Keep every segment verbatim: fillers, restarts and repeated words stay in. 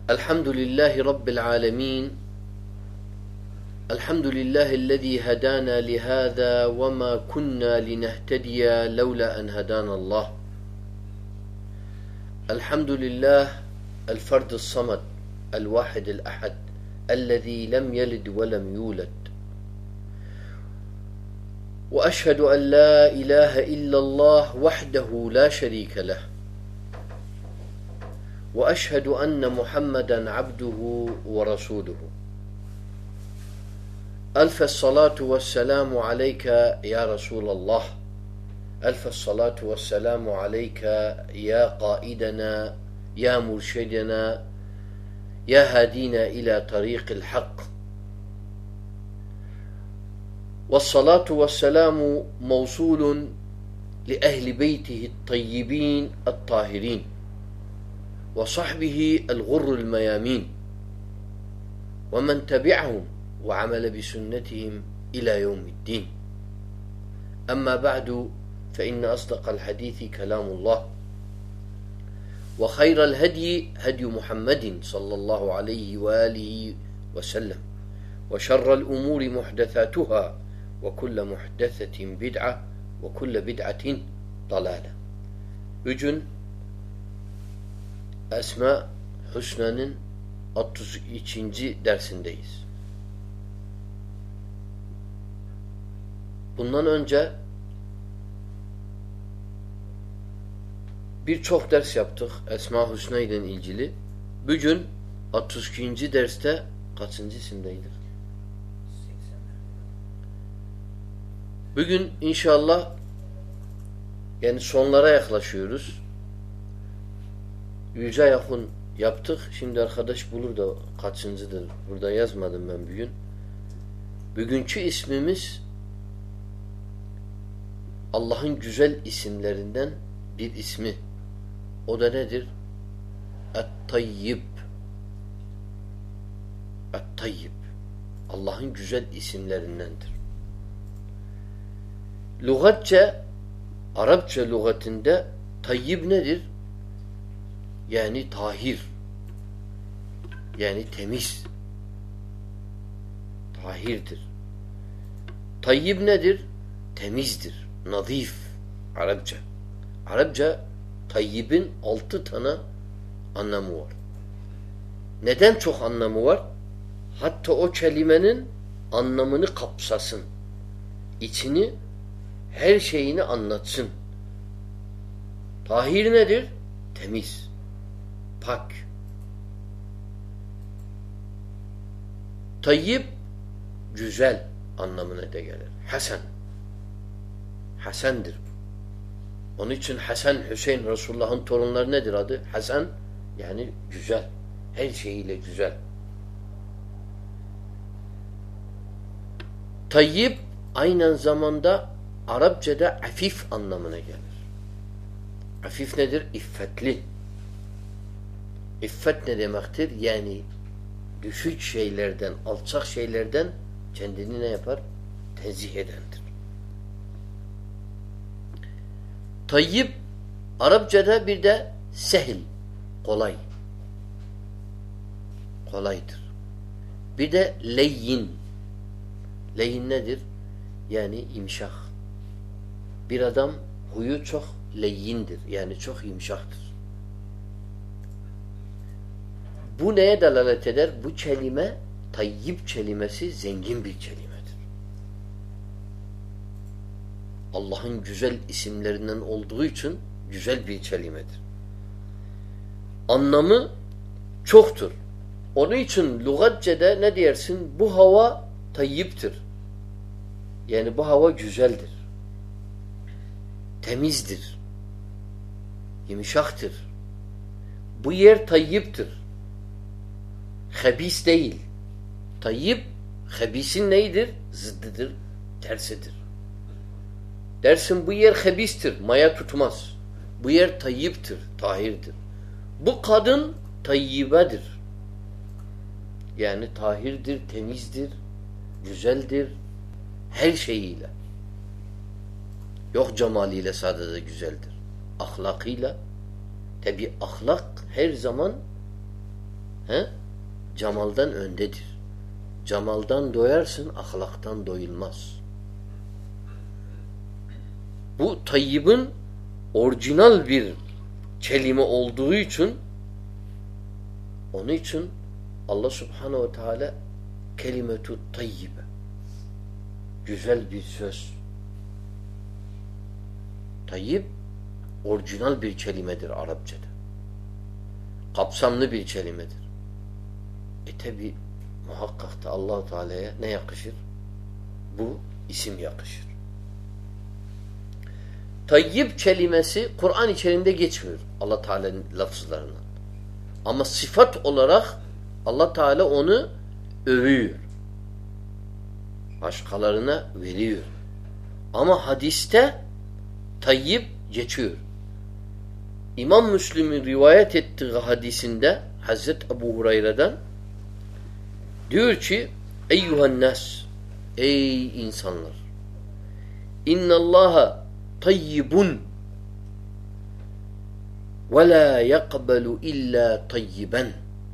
Elhamdülillahi Rabbil alemin. Elhamdülillahillezî hedâna lihâzâ ve mâ kunnâ linehtediye levlâ en hedânallah. Elhamdülillah el-ferdus samad el-vâhidil ahad ellezî lem yelid ve lem yûled. Ve eşhedü en lâ ilâhe illallah vahdehu lâ şerîke leh. وأشهد أن محمدا عبده ورسوله ألف الصلاة والسلام عليك يا رسول الله ألف الصلاة والسلام عليك يا قائدنا يا مرشدنا يا هادينا إلى طريق الحق والصلاة والسلام موصول لأهل بيته الطيبين الطاهرين وصحبه الغر الميامين ومن تبعهم وعمل بسنتهم إلى يوم الدين. أما بعد فإن أصدق الحديث كلام الله وخير الهدي هدي محمد صلى الله عليه وآله وسلم وشر الأمور محدثاتها وكل محدثة بدعة وكل بدعة ضلالة. Bugün Esma Hüsna'nın otuz ikinci dersindeyiz. Bundan önce birçok ders yaptık Esma Hüsna ile ilgili. Bugün otuz ikinci derste kaçıncısındaydık? Bugün inşallah yani sonlara yaklaşıyoruz. Yüze yakın yaptık. Şimdi arkadaş bulur da kaçıncıdır. Burada yazmadım ben bugün. Bugünkü ismimiz Allah'ın güzel isimlerinden bir ismi. O da nedir? Et-Tayyib. Et-Tayyib. Allah'ın güzel isimlerindendir. Lügatça, Arapça lügatinde Tayyib nedir? Yani tahir. Yani temiz. Tahirdir. Tayyib nedir? Temizdir. Nazif. Arapça. Arapça tayyibin altı tane anlamı var. Neden çok anlamı var? Hatta o kelimenin anlamını kapsasın. İçini, her şeyini anlatsın. Tahir nedir? Temiz. Pak. Tayyib güzel anlamına da gelir. Hasan. Hasan'dır. Onun için Hasan, Hüseyin Resulullah'ın torunları nedir adı? Hasan yani güzel. Her şeyiyle güzel. Tayyib aynı zamanda Arapçada afif anlamına gelir. Afif nedir? İffetli. İffet ne demektir? Yani düşük şeylerden, alçak şeylerden kendini ne yapar? Tenzih edendir. Tayyib Arapçada bir de sehil, kolay. Kolaydır. Bir de leyyin. Leyyin nedir? Yani imşak. Bir adam huyu çok leyyindir. Yani çok imşaktır. Bu neye delalet eder? Bu kelime, tayyib kelimesi zengin bir kelimedir. Allah'ın güzel isimlerinden olduğu için güzel bir kelimedir. Anlamı çoktur. Onun için lügatçede ne dersin? Bu hava tayyiptir. Yani bu hava güzeldir. Temizdir. Yumuşaktır. Bu yer tayyiptir. Habis değil. Tayyib, habisin neydir? Zıddıdır, tersidir. Dersin bu yer habistir, maya tutmaz. Bu yer tayyiptir, tahirdir. Bu kadın tayyibedir. Yani tahirdir, temizdir, güzeldir, her şeyiyle. Yok cemaliyle sadece güzeldir. Ahlakıyla. Tabi ahlak her zaman He? Cemaldan öndedir. Cemaldan doyarsın, ahlaktan doyulmaz. Bu tayyibin orijinal bir kelime olduğu için onun için Allah Subhanahu ve Teala kelimetü tayyibe, güzel bir söz. Tayyib orijinal bir kelimedir Arapçada. Kapsamlı bir kelimedir. E tabi muhakkak da Allah-u Teala'ya ne yakışır? Bu isim yakışır. Tayyib kelimesi Kur'an içerisinde geçmiyor Allah Teala'nın lafızlarından. Ama sıfat olarak Allah Teala onu övüyor. Başkalarına veriyor. Ama hadiste tayyib geçiyor. İmam Müslim'in rivayet ettiği hadisinde Hazreti Ebu Hureyre'den diyor ki eyyuhannas, ey insanlar, innallaha tayyibun ve la yakbalu illa tayyiben.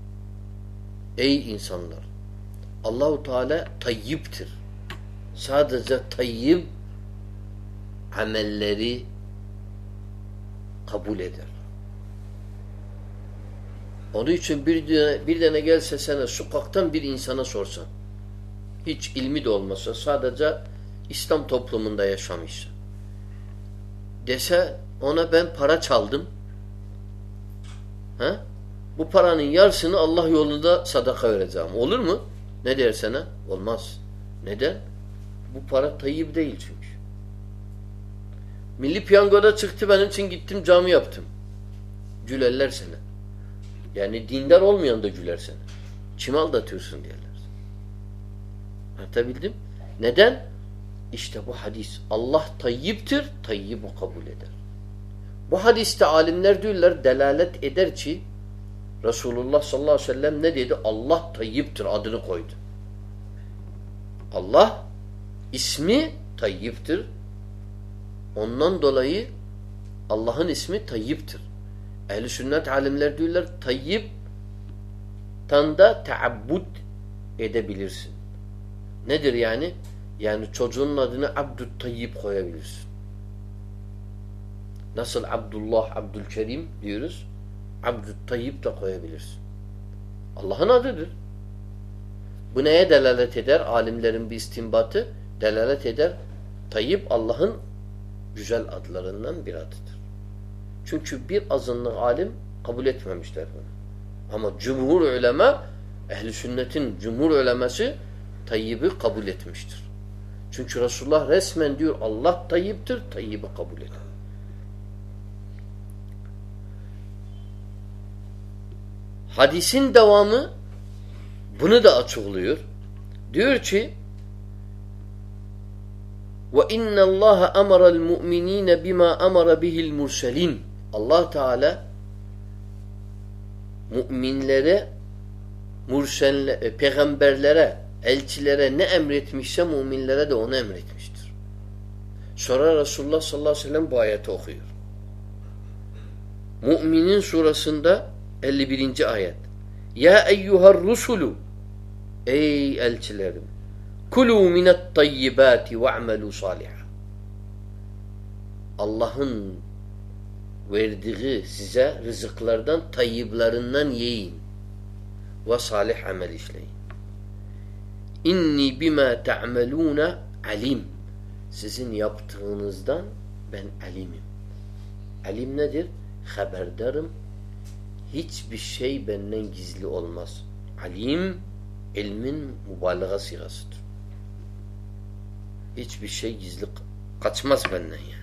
Ey insanlar, Allah-u Teala tayyiptir. Sadece tayyib amelleri kabul eder. Onun için bir tane, bir tane gelse sana sokaktan bir insana sorsan, hiç ilmi de olmasa, sadece İslam toplumunda yaşamışsa, dese ona ben para çaldım, he? Bu paranın yarısını Allah yolunda sadaka vereceğim. Olur mu? Ne der sana? Olmaz. Neden? Bu para tayyib değil çünkü. Milli piyangoda çıktı, benim için gittim cami yaptım. Gülerler sana. Yani dindar olmayan da güler sana. Kim aldatıyorsun derler. Anlatabildim? Neden? İşte bu hadis. Allah tayyiptir, tayyib o kabul eder. Bu hadiste alimler diyorlar, delalet eder ki Resulullah sallallahu aleyhi ve sellem ne dedi? Allah tayyiptir adını koydu. Allah ismi tayyiptir. Ondan dolayı Allah'ın ismi tayyiptir. Ehl-i sünnet alimler diyorlar tayyib tanda teabbud edebilirsin. Nedir yani? Yani çocuğun adını Abdül Tayyib koyabilirsin. Nasıl Abdullah, Abdülkerim diyoruz? Abdül Tayyib de koyabilirsin. Allah'ın adıdır. Bu neye delalet eder? Alimlerin bir istinbatı delalet eder. Tayyib Allah'ın güzel adlarından bir adıdır. Çünkü bir azınlık alim kabul etmemişler bunu. Ama cumhur ulema, ehl-i sünnetin cumhur uleması Tayyib'i kabul etmiştir. Çünkü Resulullah resmen diyor Allah tayyiptir, Tayyib'i kabul eder. Hadisin devamı bunu da açıklıyor. Diyor ki وَاِنَّ اللّٰهَ اَمَرَ الْمُؤْمِن۪ينَ بِمَا اَمَرَ بِهِ الْمُرْسَلِينَ Allah Teala müminlere, murselle, peygamberlere, elçilere ne emretmişse müminlere de onu emretmiştir. Sonra Resulullah sallallahu aleyhi ve sellem bu ayeti okuyor. Müminin surasında elli birinci ayet. Ya eyyuhar rusulu, ey elçilerim, kulu minet tayyibati ve'melu salihah. Allah'ın verdiği size rızıklardan, tayyiblarından yiyin ve salih amel işleyin. İnni bima ta'melûne alim. Sizin yaptığınızdan ben alimim. Alim nedir? Haberdarım. Hiçbir şey benden gizli olmaz. Alim, ilmin mübalağa sigasıdır. Hiçbir şey gizli kaçmaz benden yani.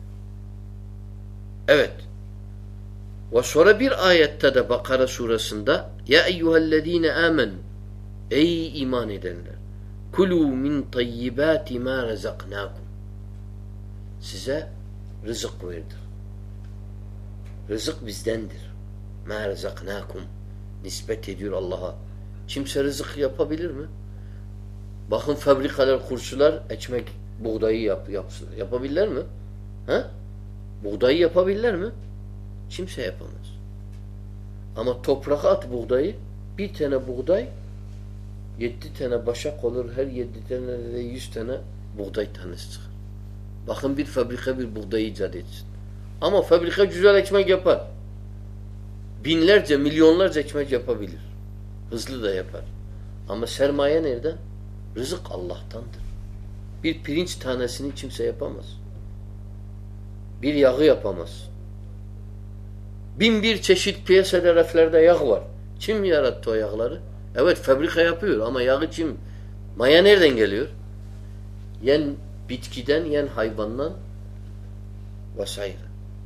Evet. Ve sonra bir ayette de Bakara surasında Ya eyyühellezine amenu, ey iman edenler, kulu min tayyibati ma rezaknakum. Size rızık verdik. Rızık bizdendir. Ma rezaknakum. Nispet ediyor Allah'a. Kimse rızık yapabilir mi? Bakın fabrikalar, kursular ekmek, buğdayı yap, yapsın. Yapabilirler mi? Ha? Buğdayı yapabilirler mi? Kimse yapamaz. Ama toprağa at buğdayı, bir tane buğday yedi tane başak olur. Her yedi tane de yüz tane buğday tanesi çıkar. Bakın bir fabrika bir buğday icat etsin. Ama fabrika güzel ekmek yapar. Binlerce, milyonlarca ekmek yapabilir. Hızlı da yapar. Ama sermaye nereden? Rızık Allah'tandır. Bir pirinç tanesini kimse yapamaz. Bir yağı yapamaz. Bin bir çeşit piyasada raflarda yağ var. Kim yarattı o yağları? Evet fabrika yapıyor ama yağı kim? Maya nereden geliyor? Yen bitkiden, yen hayvandan vesaire.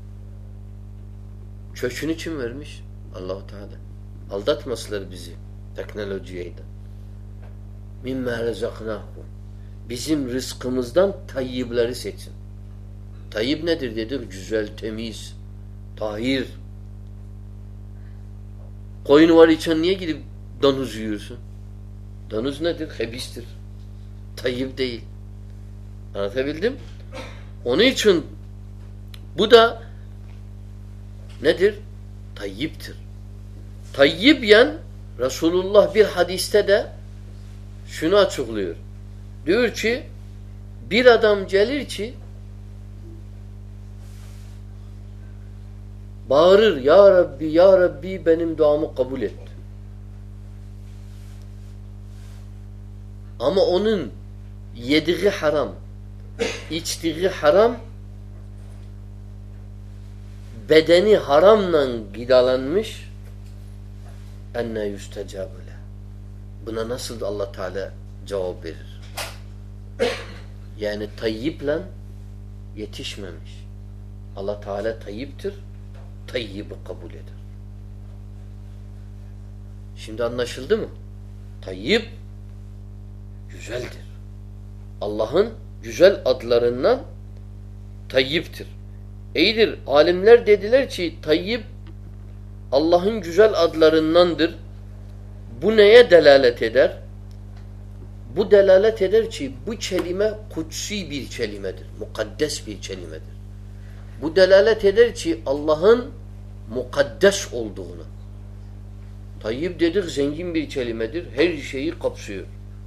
Kökünü kim vermiş? Allah-u Teala. Aldatmasınlar bizi teknolojiye de. Mimme rezaknahum. Bizim rızkımızdan tayyibleri seçin. Tayyib nedir dedik? Güzel, temiz, tahir. Koyun var içen niye gidip danuz yiyorsun? Danuz nedir? Hebistir. Tayyib değil. Anlatabildim? Onun için bu da nedir? Tayyiptir. Tayyib yen Resulullah bir hadiste de şunu açıklıyor. Diyor ki bir adam gelir ki bağırır ya Rabbi ya Rabbi benim duamı kabul et. Ama onun yediği haram, içtiği haram, bedeni haramla gıdalanmış enne yüstecabule. Buna nasıl Allah Teala cevap verir? Yani tayyiple yetişmemiş. Allah Teala tayyiptir, tayyibi kabul eder. Şimdi anlaşıldı mı? Tayyib güzeldir. Allah'ın güzel adlarından tayyiptir. İyidir. Alimler dediler ki tayyib Allah'ın güzel adlarındandır. Bu neye delalet eder? Bu delalet eder ki bu kelime kutsi bir kelimedir. Mukaddes bir kelimedir. Bu delalet eder ki Allah'ın mukaddes olduğunu. Tayyib dedik zengin bir kelimedir. Her şeyi kapsıyor.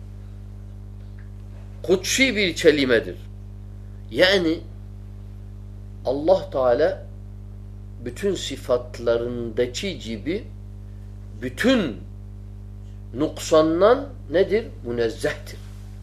Kutsi bir kelimedir. Yani Allah Teala bütün sıfatlarındaki gibi bütün nuksandan nedir? Münezzehtir.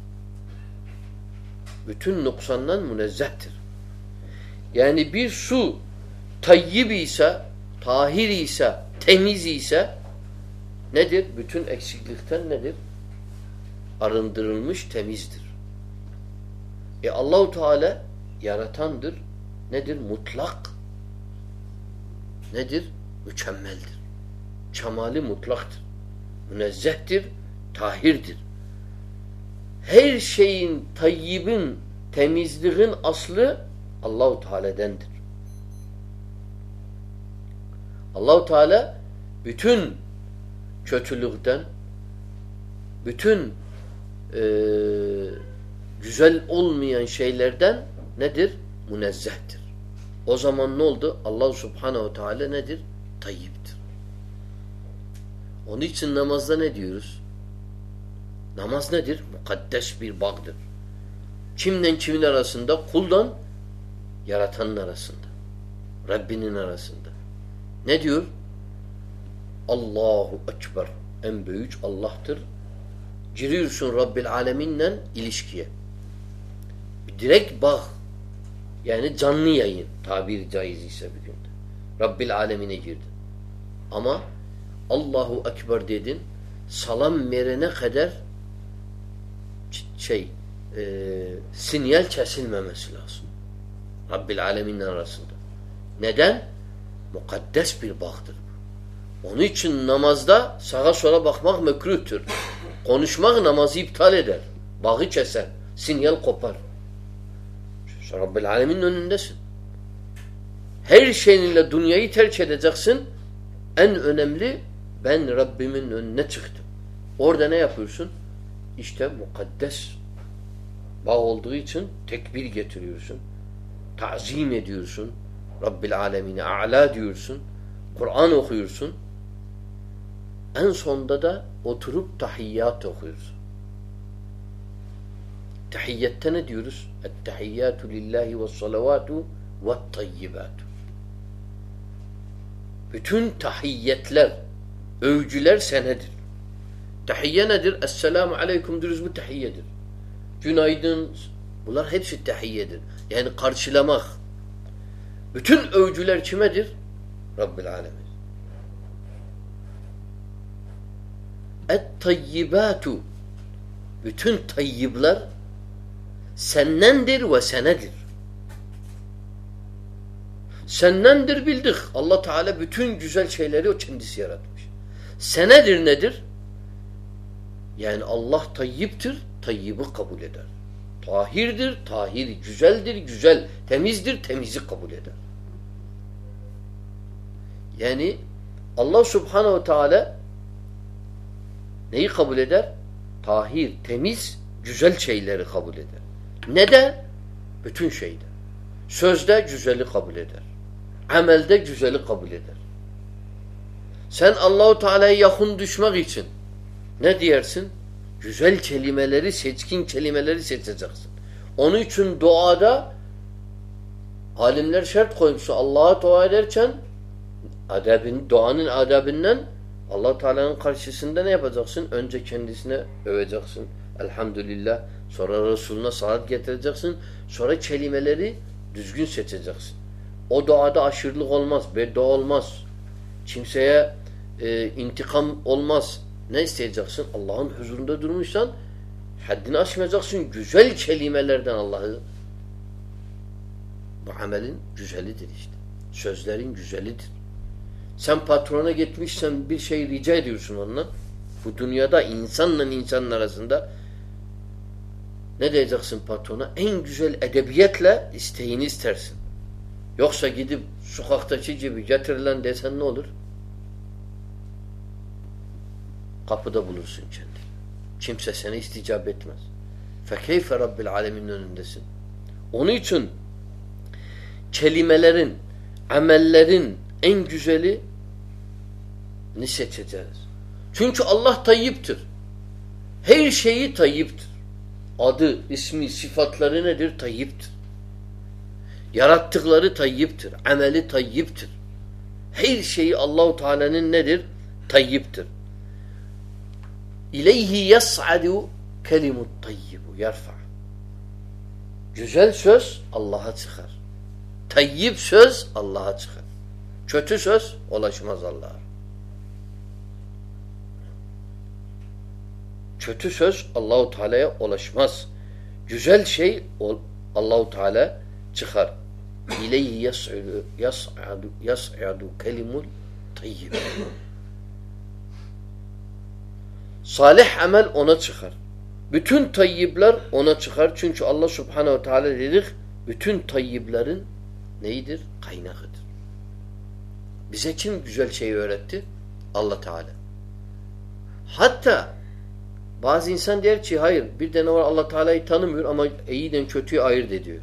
Bütün nuksandan münezzehtir. Yani bir su tayyib ise, tahir ise, temiz ise nedir? Bütün eksiklikten nedir? Arındırılmış, temizdir. E Allah-u Teala yaratandır. Nedir? Mutlak. Nedir? Mükemmeldir. Kemali mutlaktır. Münezzehtir, tahirdir. Her şeyin, tayyibin, temizliğin aslı Allah-u Teala'dendir. Allah-u Teala bütün kötülükten, bütün e, güzel olmayan şeylerden nedir? Münezzehtir. O zaman ne oldu? Allah Subhanahu Teala nedir? Tayyiptir. Onun için namazda ne diyoruz? Namaz nedir? Mukaddes bir bağdır. Kimden kimin arasında? Kuldan yaratanın arasında. Rabbinin arasında. Ne diyor? Allahu Ekber. En büyük Allah'tır. Giriyorsun Rabbil Alemin'le ilişkiye. Direkt bağ. Yani canlı yayın. Tabiri caiz ise bir günde. Rabbil Alemine girdin. Ama Allahu Ekber dedin. Salam verene kadar şey e, sinyal kesilmemesi lazım. Rabbil Alemin'le arasında. Neden? Mukaddes bir bağdır. Onun için namazda sağa sola bakmak mekruhtur. Konuşmak namazı iptal eder. Bağı keser. Sinyal kopar. Rabbil Alemin'in önündesin. Her şeyinle dünyayı terk edeceksin. En önemli ben Rabbimin önüne çıktım. Orada ne yapıyorsun? İşte mukaddes bağ olduğu için tekbir getiriyorsun. Ta'zim ediyorsun. Rabbil Alemine a'la diyorsun. Kur'an okuyorsun. En sonda da oturup tahiyyat okuyoruz. Tahiyyette ne diyoruz? Ettehiyyatu lillahi ve salavatu ve tayyibatu. Bütün tahiyyetler, övgüler senedir. Tahiyye nedir? Esselamu aleyküm diyoruz, bu tahiyyedir. Günaydın. Bunlar hepsi tahiyyedir. Yani karşılamak. Bütün övgüler kimedir? Rabbil alemin. Et-tayyibatu. Bütün tayyibler sennendir ve senedir. Sennendir bildik. Allah Teala bütün güzel şeyleri o kendisi yaratmış. Senedir nedir? Yani Allah tayyiptir, tayyibi kabul eder. Tahirdir, tahir, güzeldir, güzel, temizdir, temizi kabul eder. Yani Allah Subhanahu Teala neyi kabul eder? Tahir, temiz, güzel şeyleri kabul eder. Neden? Bütün şeyde. Sözde güzeli kabul eder. Amelde güzeli kabul eder. Sen Allahu Teala'ya yakın düşmek için ne diyersin? Güzel kelimeleri, seçkin kelimeleri seçeceksin. Onun için duada alimler şart koymuşlar. Allah'a dua ederken adabın, duanın adabından Allah Teala'nın karşısında ne yapacaksın? Önce kendisine öveceksin. Elhamdülillah. Sonra Resulüne salat getireceksin. Sonra kelimeleri düzgün seçeceksin. O duada aşırılık olmaz. Beddua olmaz. Kimseye e, intikam olmaz. Ne isteyeceksin? Allah'ın huzurunda durmuşsan haddini aşmayacaksın. Güzel kelimelerden Allah'ı. Bu amelin güzelidir işte. Sözlerin güzelidir. Sen patrona gitmişsen bir şey rica ediyorsun ondan. Bu dünyada insanla insanın arasında ne diyeceksin patrona? En güzel edebiyetle isteğini istersin. Yoksa gidip sokaktaki gibi getirilen desen ne olur? Kapıda bulursun kendini. Kimse sana isticap etmez. Fekeyfe Rabbil Alemin'in önündesin. Onun için kelimelerin, amellerin en güzeli ne seçeceğiz? Çünkü Allah tayyiptir. Her şeyi tayyiptir. Adı, ismi, sıfatları nedir? Tayyiptir. Yarattıkları tayyiptir. Ameli tayyiptir. Her şeyi Allahu Teala'nın nedir? Tayyiptir. İleyhi yas'adu kelimut tayyibu yarfa. Güzel söz Allah'a çıkar. Tayyip söz Allah'a çıkar. Kötü söz ulaşmaz Allah'a. Kötü söz Allahu Teala'ya ulaşmaz. Güzel şey Allahu Teala çıkar. İleyhi yas'adu yas'adu yas'adu kelimul tayyib. Salih amel ona çıkar. Bütün tayyibler ona çıkar. Çünkü Allah Subhanahu Teala dedik, bütün tayyiblerin neyidir? Kaynağıdır. Bize kim güzel şeyi öğretti? Allah Teala. Hatta bazı insan der ki hayır, bir tane var Allah Teala'yı tanımıyor ama iyiden kötüyü ayırt ediyor.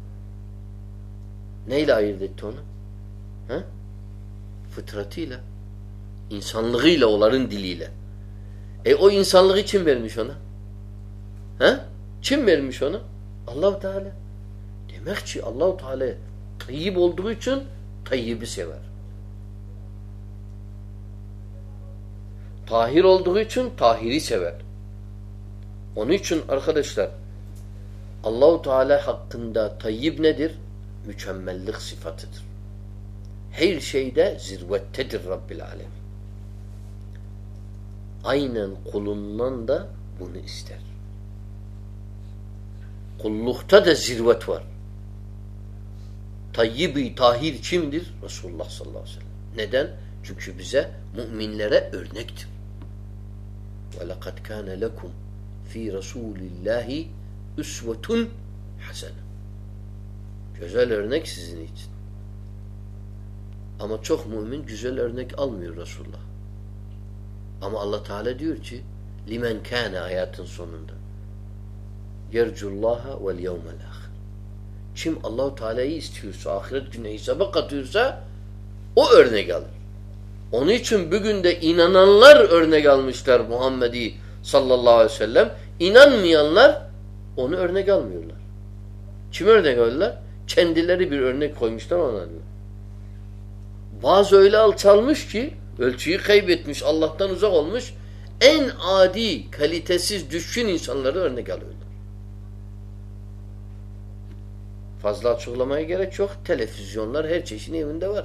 Neyle ayırt etti onu? Ha? Fıtratıyla. İnsanlığıyla, onların diliyle. E o insanlığı kim vermiş ona? Ha? Kim vermiş ona? Allah-u Teala. Demek ki Allah-u Teala tayyib olduğu için tayyibi sever. Tahir olduğu için tahiri sever. Onun için arkadaşlar Allah-u Teala hakkında tayyib nedir? Mükemmellik sıfatıdır. Her şeyde zirvettedir Rabbil Alemin. Aynen kulundan da bunu ister. Kullukta da zirvet var. Tayyib-i tahir kimdir? Resulullah sallallahu aleyhi ve sellem. Neden? Çünkü bize müminlere örnektir. وَلَقَدْ كَانَ لَكُمْ ف۪ي رَسُولِ اللّٰهِ اُسْوَةٌ حَسَنًا. Güzel örnek sizin için. Ama çok mümin güzel örnek almıyor Resulullah. Ama Allah Teala diyor ki limen kâne hayatın sonunda yercullaha vel yevmel ahir. Kim Allah-u Teala'yı istiyorsa, ahiret günü hesaba katıyorsa o örnek alır. Onun için bugün de inananlar örnek almışlar Muhammed'i sallallahu aleyhi ve sellem. İnanmayanlar onu örnek almıyorlar. Kim örnek alıyorlar? Kendileri bir örnek koymuşlar ona diyor. Bazı öyle alçalmış ki ölçüyü kaybetmiş, Allah'tan uzak olmuş. En adi, kalitesiz, düşkün insanları örnek alıyorlar. Fazla açıklamaya gerek yok. Televizyonlar her çeşidin evinde var.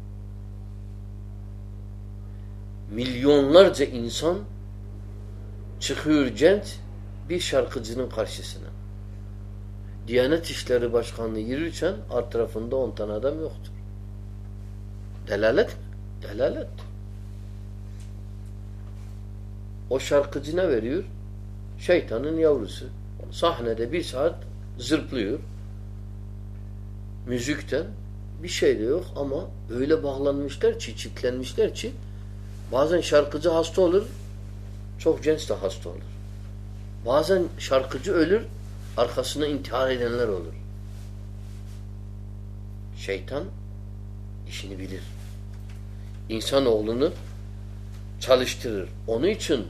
Milyonlarca insan çıkıyor genç bir şarkıcının karşısına. Diyanet İşleri Başkanlığı yürürken alt tarafında on tane adam yoktur. Delalet mi? Delalet. O şarkıcı ne veriyor? Şeytanın yavrusu. Sahnede bir saat zırplıyor. Müzikten bir şey de yok ama öyle bağlanmışlar ki, çiftlenmişler ki bazen şarkıcı hasta olur, çok genç de hasta olur. Bazen şarkıcı ölür, arkasına intihar edenler olur. Şeytan işini bilir. İnsanoğlunu çalıştırır. Onun için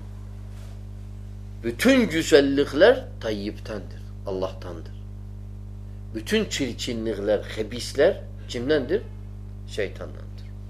bütün güzellikler Tayyip'tendir, Allah'tandır. Bütün çirkinlikler, hebisler kimdendir? Şeytandandır.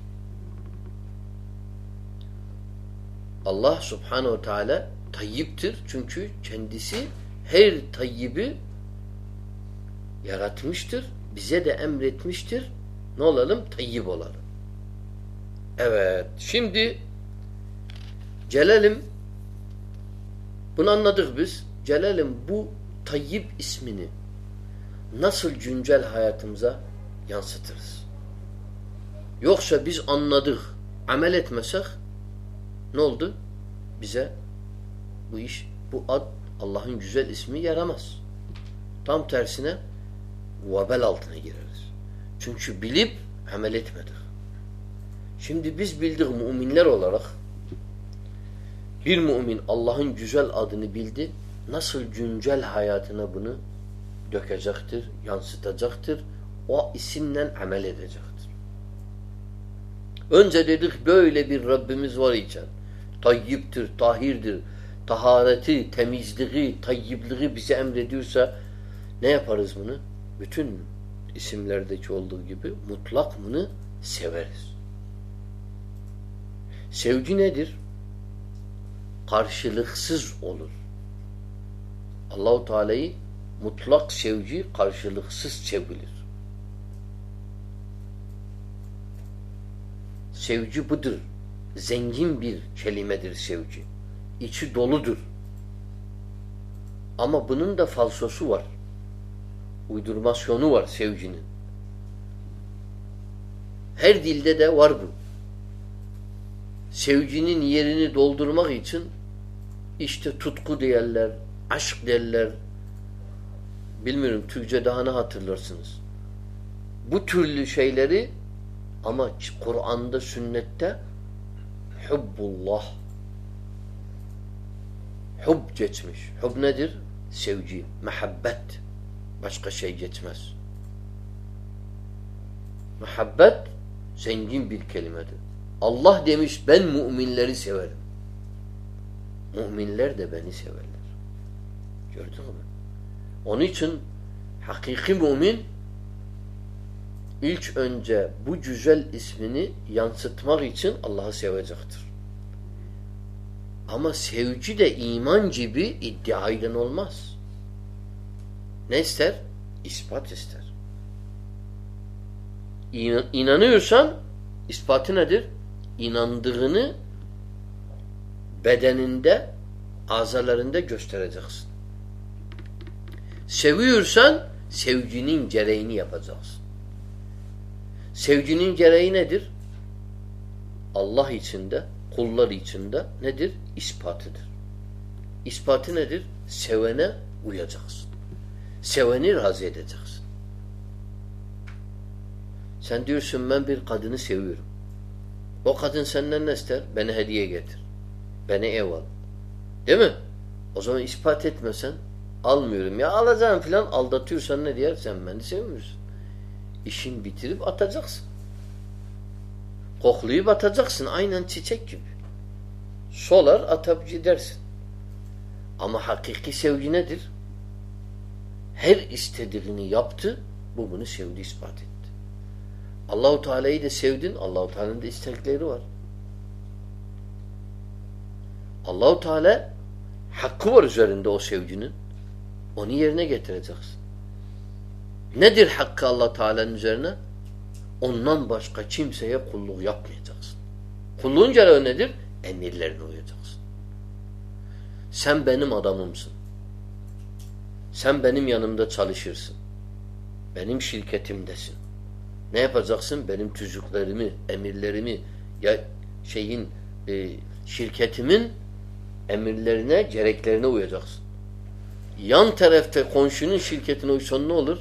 Allah subhanehu ve teala tayyiptir. Çünkü kendisi her tayyibi yaratmıştır. Bize de emretmiştir. Ne olalım? Tayyib olalım. Evet. Şimdi gelelim. Bunu anladık biz. Gelelim bu Tayyib ismini nasıl güncel hayatımıza yansıtırız? Yoksa biz anladık, amel etmesek ne oldu? Bize bu iş, bu ad, Allah'ın güzel ismi yaramaz. Tam tersine vebel altına gireriz. Çünkü bilip amel etmedik. Şimdi biz bildik müminler olarak bir mümin Allah'ın güzel adını bildi, nasıl güncel hayatına bunu dökecektir, yansıtacaktır, o isimle amel edecektir. Önce dedik böyle bir Rabbimiz var iken, tayyiptir, tahirdir, tahareti, temizliği, tayyibliği bize emrediyorsa ne yaparız bunu? Bütün isimlerdeki olduğu gibi mutlak bunu severiz. Sevgi nedir? Karşılıksız olur. Allah-u Teala'yı mutlak sevgi karşılıksız sevilir. Sevgi budur. Zengin bir kelimedir sevgi. İçi doludur. Ama bunun da falsosu var. Uydurmasyonu var sevginin. Her dilde de var bu. Sevginin yerini doldurmak için işte tutku derler, aşk derler. Bilmiyorum Türkçe daha ne hatırlarsınız. Bu türlü şeyleri ama Kur'an'da, sünnette hubbullah. Hub geçmiş. Hub nedir? Sevgi, mehabbet. Başka şey geçmez. Mehabbet zengin bir kelimedir. Allah demiş ben müminleri severim. Müminler de beni severler. Gördün mü? Onun için hakiki mümin ilk önce bu güzel ismini yansıtmak için Allah'ı sevecektir. Ama sevgi de iman gibi iddiayla olmaz. Ne ister? İspat ister. İnan, inanıyorsan ispatı nedir? İnandığını bedeninde, azalarında göstereceksin. Seviyorsan sevginin gereğini yapacaksın. Sevginin gereği nedir? Allah içinde, kullar içinde nedir? İspatıdır. İspatı nedir? Sevene uyacaksın. Seveni razı edeceksin. Sen diyorsun ben bir kadını seviyorum. O kadın senden ne ister? Beni hediye getir. Beni ev al. Değil mi? O zaman ispat etmesen almıyorum. Ya alacağım filan aldatıyorsan ne diyer? Sen beni sevmiyorsun. İşin bitirip atacaksın. Koklayıp atacaksın. Aynen çiçek gibi. Solar atıp gidersin. Ama hakiki sevgi nedir? Her istediğini yaptı. Bu bunu sevdi, ispat etti. Allahu Teala'yı da sevdin. Allahu Teala'nın da istekleri var. Allahu Teala hakkı var üzerinde o sevginin. Onu yerine getireceksin. Nedir hakkı Allah Teala'nın üzerine? Ondan başka kimseye kulluk yapmayacaksın. Kulluğun görevi nedir? Emirlerine uyacaksın. Sen benim adamımsın. Sen benim yanımda çalışırsın. Benim şirketimdesin. Ne yapacaksın? Benim tüzüklerimi, emirlerimi, ya şeyin e, şirketimin emirlerine, gereklerine uyacaksın. Yan tarafta komşunun şirketine uysan ne olur?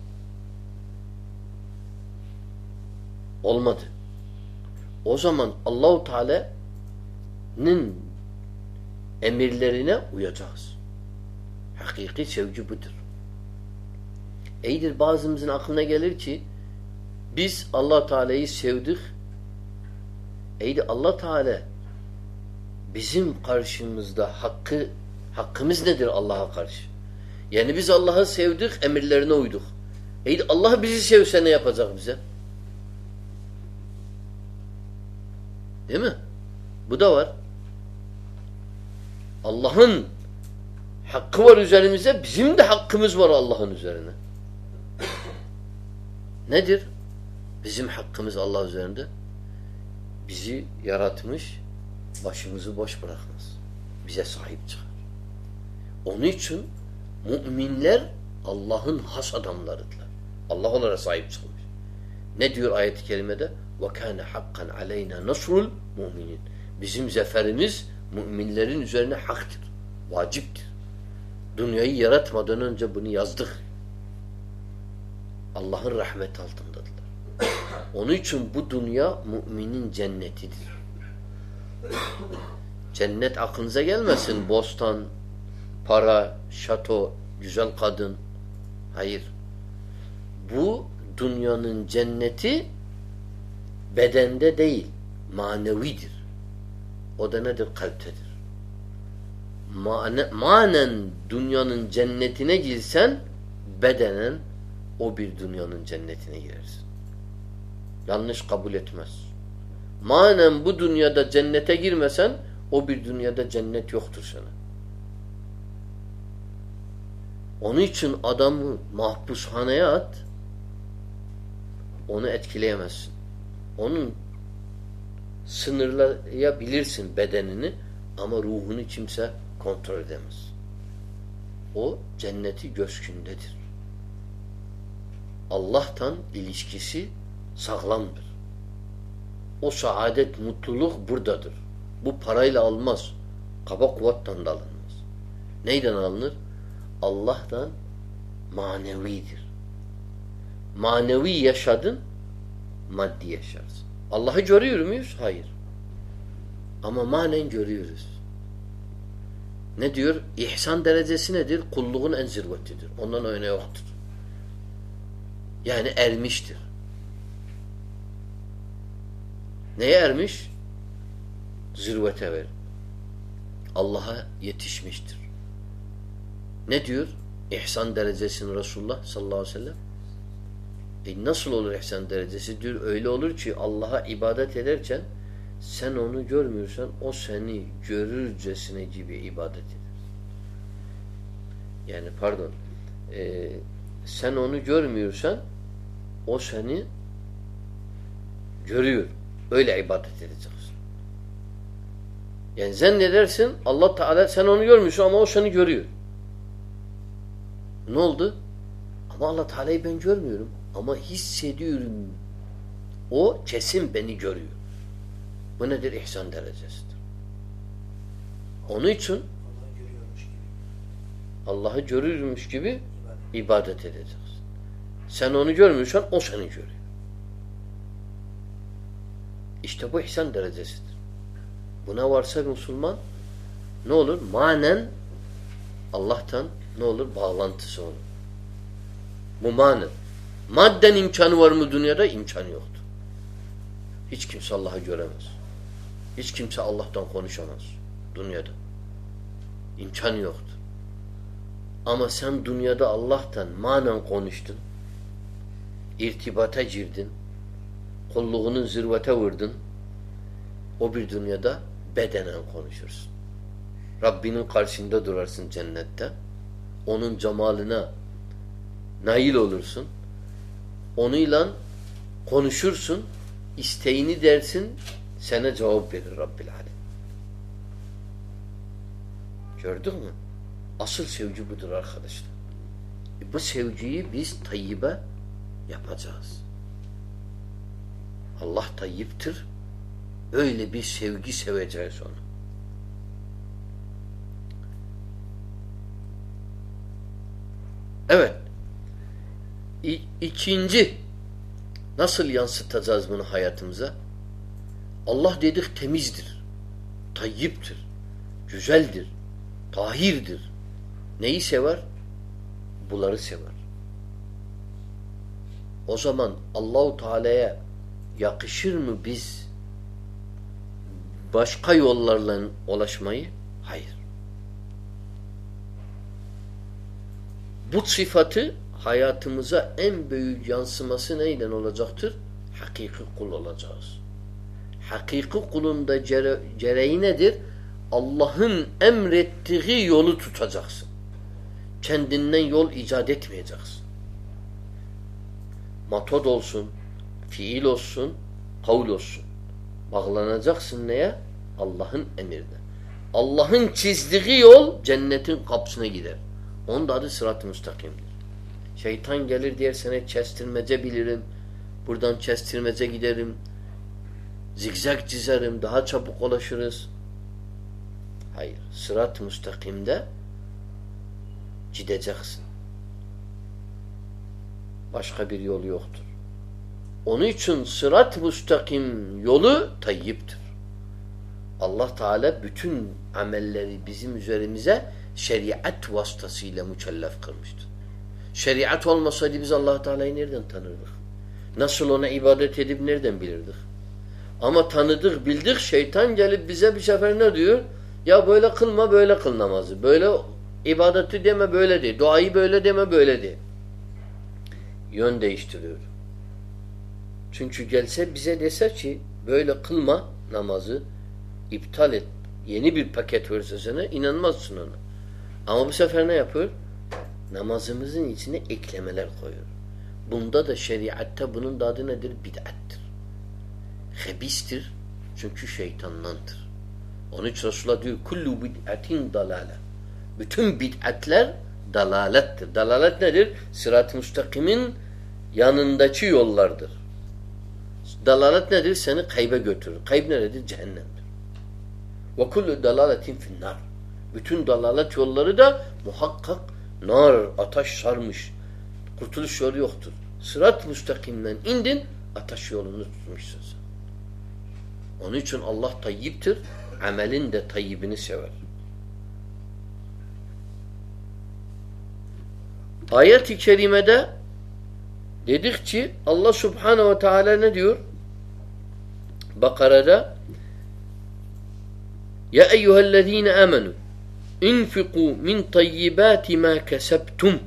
Olmadı. O zaman Allahu Teala'nın emirlerine uyacağız. Hakiki sevgi budur. İyidir bazımızın aklına gelir ki biz Allah Teala'yı sevdik. İyidir Allah Teala bizim karşımızda hakkı hakkımız nedir Allah'a karşı? Yani biz Allah'ı sevdik, emirlerine uyduk. İyidir Allah bizi sevse ne yapacak bize? Değil mi? Bu da var. Allah'ın hakkı var üzerimize, bizim de hakkımız var Allah'ın üzerine. Nedir? Bizim hakkımız Allah üzerinde. Bizi yaratmış, başımızı boş bırakmaz. Bize sahip çıkar. Onun için müminler Allah'ın has adamlarıdırlar. Allah onlara sahip çıkmış. Ne diyor ayet-i kerimede? وَكَانَ حَقًّا عَلَيْنَا نَصْرُ الْمُؤْمِنِينَ Bizim zaferimiz müminlerin üzerine haktır. Vaciptir. Dünyayı yaratmadan önce bunu yazdık. Allah'ın rahmet altındadılar. Onun için bu dünya müminin cennetidir. Cennet aklınıza gelmesin. Bostan, para, şato, güzel kadın. Hayır. Bu dünyanın cenneti bedende değil, manevidir. O da nedir? Kalptedir. Mane, manen dünyanın cennetine girsen bedenen o bir dünyanın cennetine girersin. Yanlış kabul etmez. Manen bu dünyada cennete girmesen o bir dünyada cennet yoktur sana. Onun için adamı mahpushaneye at, onu etkileyemezsin. Onun sınırlayabilirsin bedenini ama ruhunu kimse kontrol edemez. O cenneti göçkündedir. Allah'tan ilişkisi sağlamdır. O saadet, mutluluk buradadır. Bu parayla almaz. Kaba kuvvettan da alınmaz. Neyden alınır? Allah'tan manevidir. Manevi yaşadın, maddi yaşarsın. Allah'ı görüyor muyuz? Hayır. Ama manen görüyoruz. Ne diyor? İhsan derecesi nedir? Kulluğun en zirvetidir. Ondan öne yoktur. Yani ermiştir. Neye ermiş? Zirvete ver. Allah'a yetişmiştir. Ne diyor? İhsan derecesini Resulullah sallallahu aleyhi ve sellem. E nasıl olur ihsan derecesi? Diyor öyle olur ki Allah'a ibadet ederken sen onu görmüyorsan o seni görürcesine gibi ibadet eder. Yani pardon e, sen onu görmüyorsan o seni görüyor. Öyle ibadet edeceksin. Yani zannedersin Allah Teala sen onu görmüyorsun ama o seni görüyor. Ne oldu? Ama Allah Teala'yı ben görmüyorum. Ama hissediyorum. O kesin beni görüyor. Bu nedir? İhsan derecesidir. Onun için Allah'ı görürmüş gibi ibadet edeceksin. Sen onu görmüyorsan o seni görüyor. İşte bu ihsan derecesidir. Buna varsa Müslüman ne olur? Manen Allah'tan ne olur? Bağlantısı olur. Bu manen. Madden imkanı var mı dünyada? İmkanı yoktur. Hiç kimse Allah'ı göremez. Hiç kimse Allah'tan konuşamaz. Dünyada. İmkanı yoktur. Ama sen dünyada Allah'tan manen konuştun. İrtibata girdin. Kulluğunun zirvete vurdun. O bir dünyada bedenen konuşursun. Rabbinin karşısında durarsın cennette. Onun cemalına nail olursun. Onunla konuşursun. İsteğini dersin. Sana cevap verir Rabbil Alem. Gördün mü? Asıl sevgi budur arkadaşlar. E bu sevgiyi biz tayyibe yapacağız. Allah tayyiptir. Öyle bir sevgi seveceğiz onu. Evet. İ ikinci nasıl yansıtacağız bunu hayatımıza? Allah dedik temizdir. Tayyiptir. Güzeldir. Tahirdir. Neyi sever? Bunları sever. O zaman Allahu Teala'ya yakışır mı biz başka yollarla ulaşmayı? Hayır. Bu sıfatı hayatımıza en büyük yansıması neyle olacaktır? Hakiki kul olacağız. Hakiki kulun da cere gereği nedir? Allah'ın emrettiği yolu tutacaksın. Kendinden yol icat etmeyeceksin. Metod olsun, fiil olsun, kavl olsun. Bağlanacaksın neye? Allah'ın emrine. Allah'ın çizdiği yol cennetin kapısına gider. Onun da adı sırat-ı müstakimdir. Şeytan gelir diyer sana kestirmece bilirim. Buradan kestirmece giderim. Zigzag çizerim. Daha çabuk ulaşırız. Hayır. Sırat-ı müstakimde gideceksin. Başka bir yol yoktur. Onun için sırat-ı müstakim yolu tayyiptir. Allah Teala bütün amelleri bizim üzerimize şeriat vasıtasıyla mükellef kılmıştır. Şeriat olmasaydı biz Allah Teala'yı nereden tanırdık? Nasıl ona ibadet edip nereden bilirdik? Ama tanıdık, bildik, şeytan gelip bize bir sefer ne diyor? Ya böyle kılma, böyle kıl namazı. Böyle ibadeti deme, böyle de. Duayı böyle deme, böyle de. Yön değiştiriyor. Çünkü gelse bize dese ki böyle kılma namazı, iptal et. Yeni bir paket verse sana inanmazsın ona. Ama bu sefer ne yapıyor? Namazımızın içine eklemeler koyuyor. Bunda da şeriatta bunun da adı nedir? Bid'attir. Hebistir. Çünkü şeytandandır. Onun için Resulullah diyor kullu bid'atin dalale. Bütün bid'atler dalalettir. Dalalet nedir? Sırat-ı müstakimin yanındaki yollardır. Dalalet nedir? Seni kaybe götürür. Kayb neredir? Cehennemdir. Ve kullu dalaletin finnar. Bütün dalalet yolları da muhakkak nar, ateş sarmış. Kurtuluş yolu yoktur. Sırat-ı müstakimden indin, ateş yolunu tutmuşsun sen. Onun için Allah tayyiptir. Amelin de tayyibini sever. Ayet-i kerimede dedik ki Allah Subhanahu ve Teala ne diyor? Bakara'da Ya eyyühellezine amenu infiku min tayyibati ma kesebtum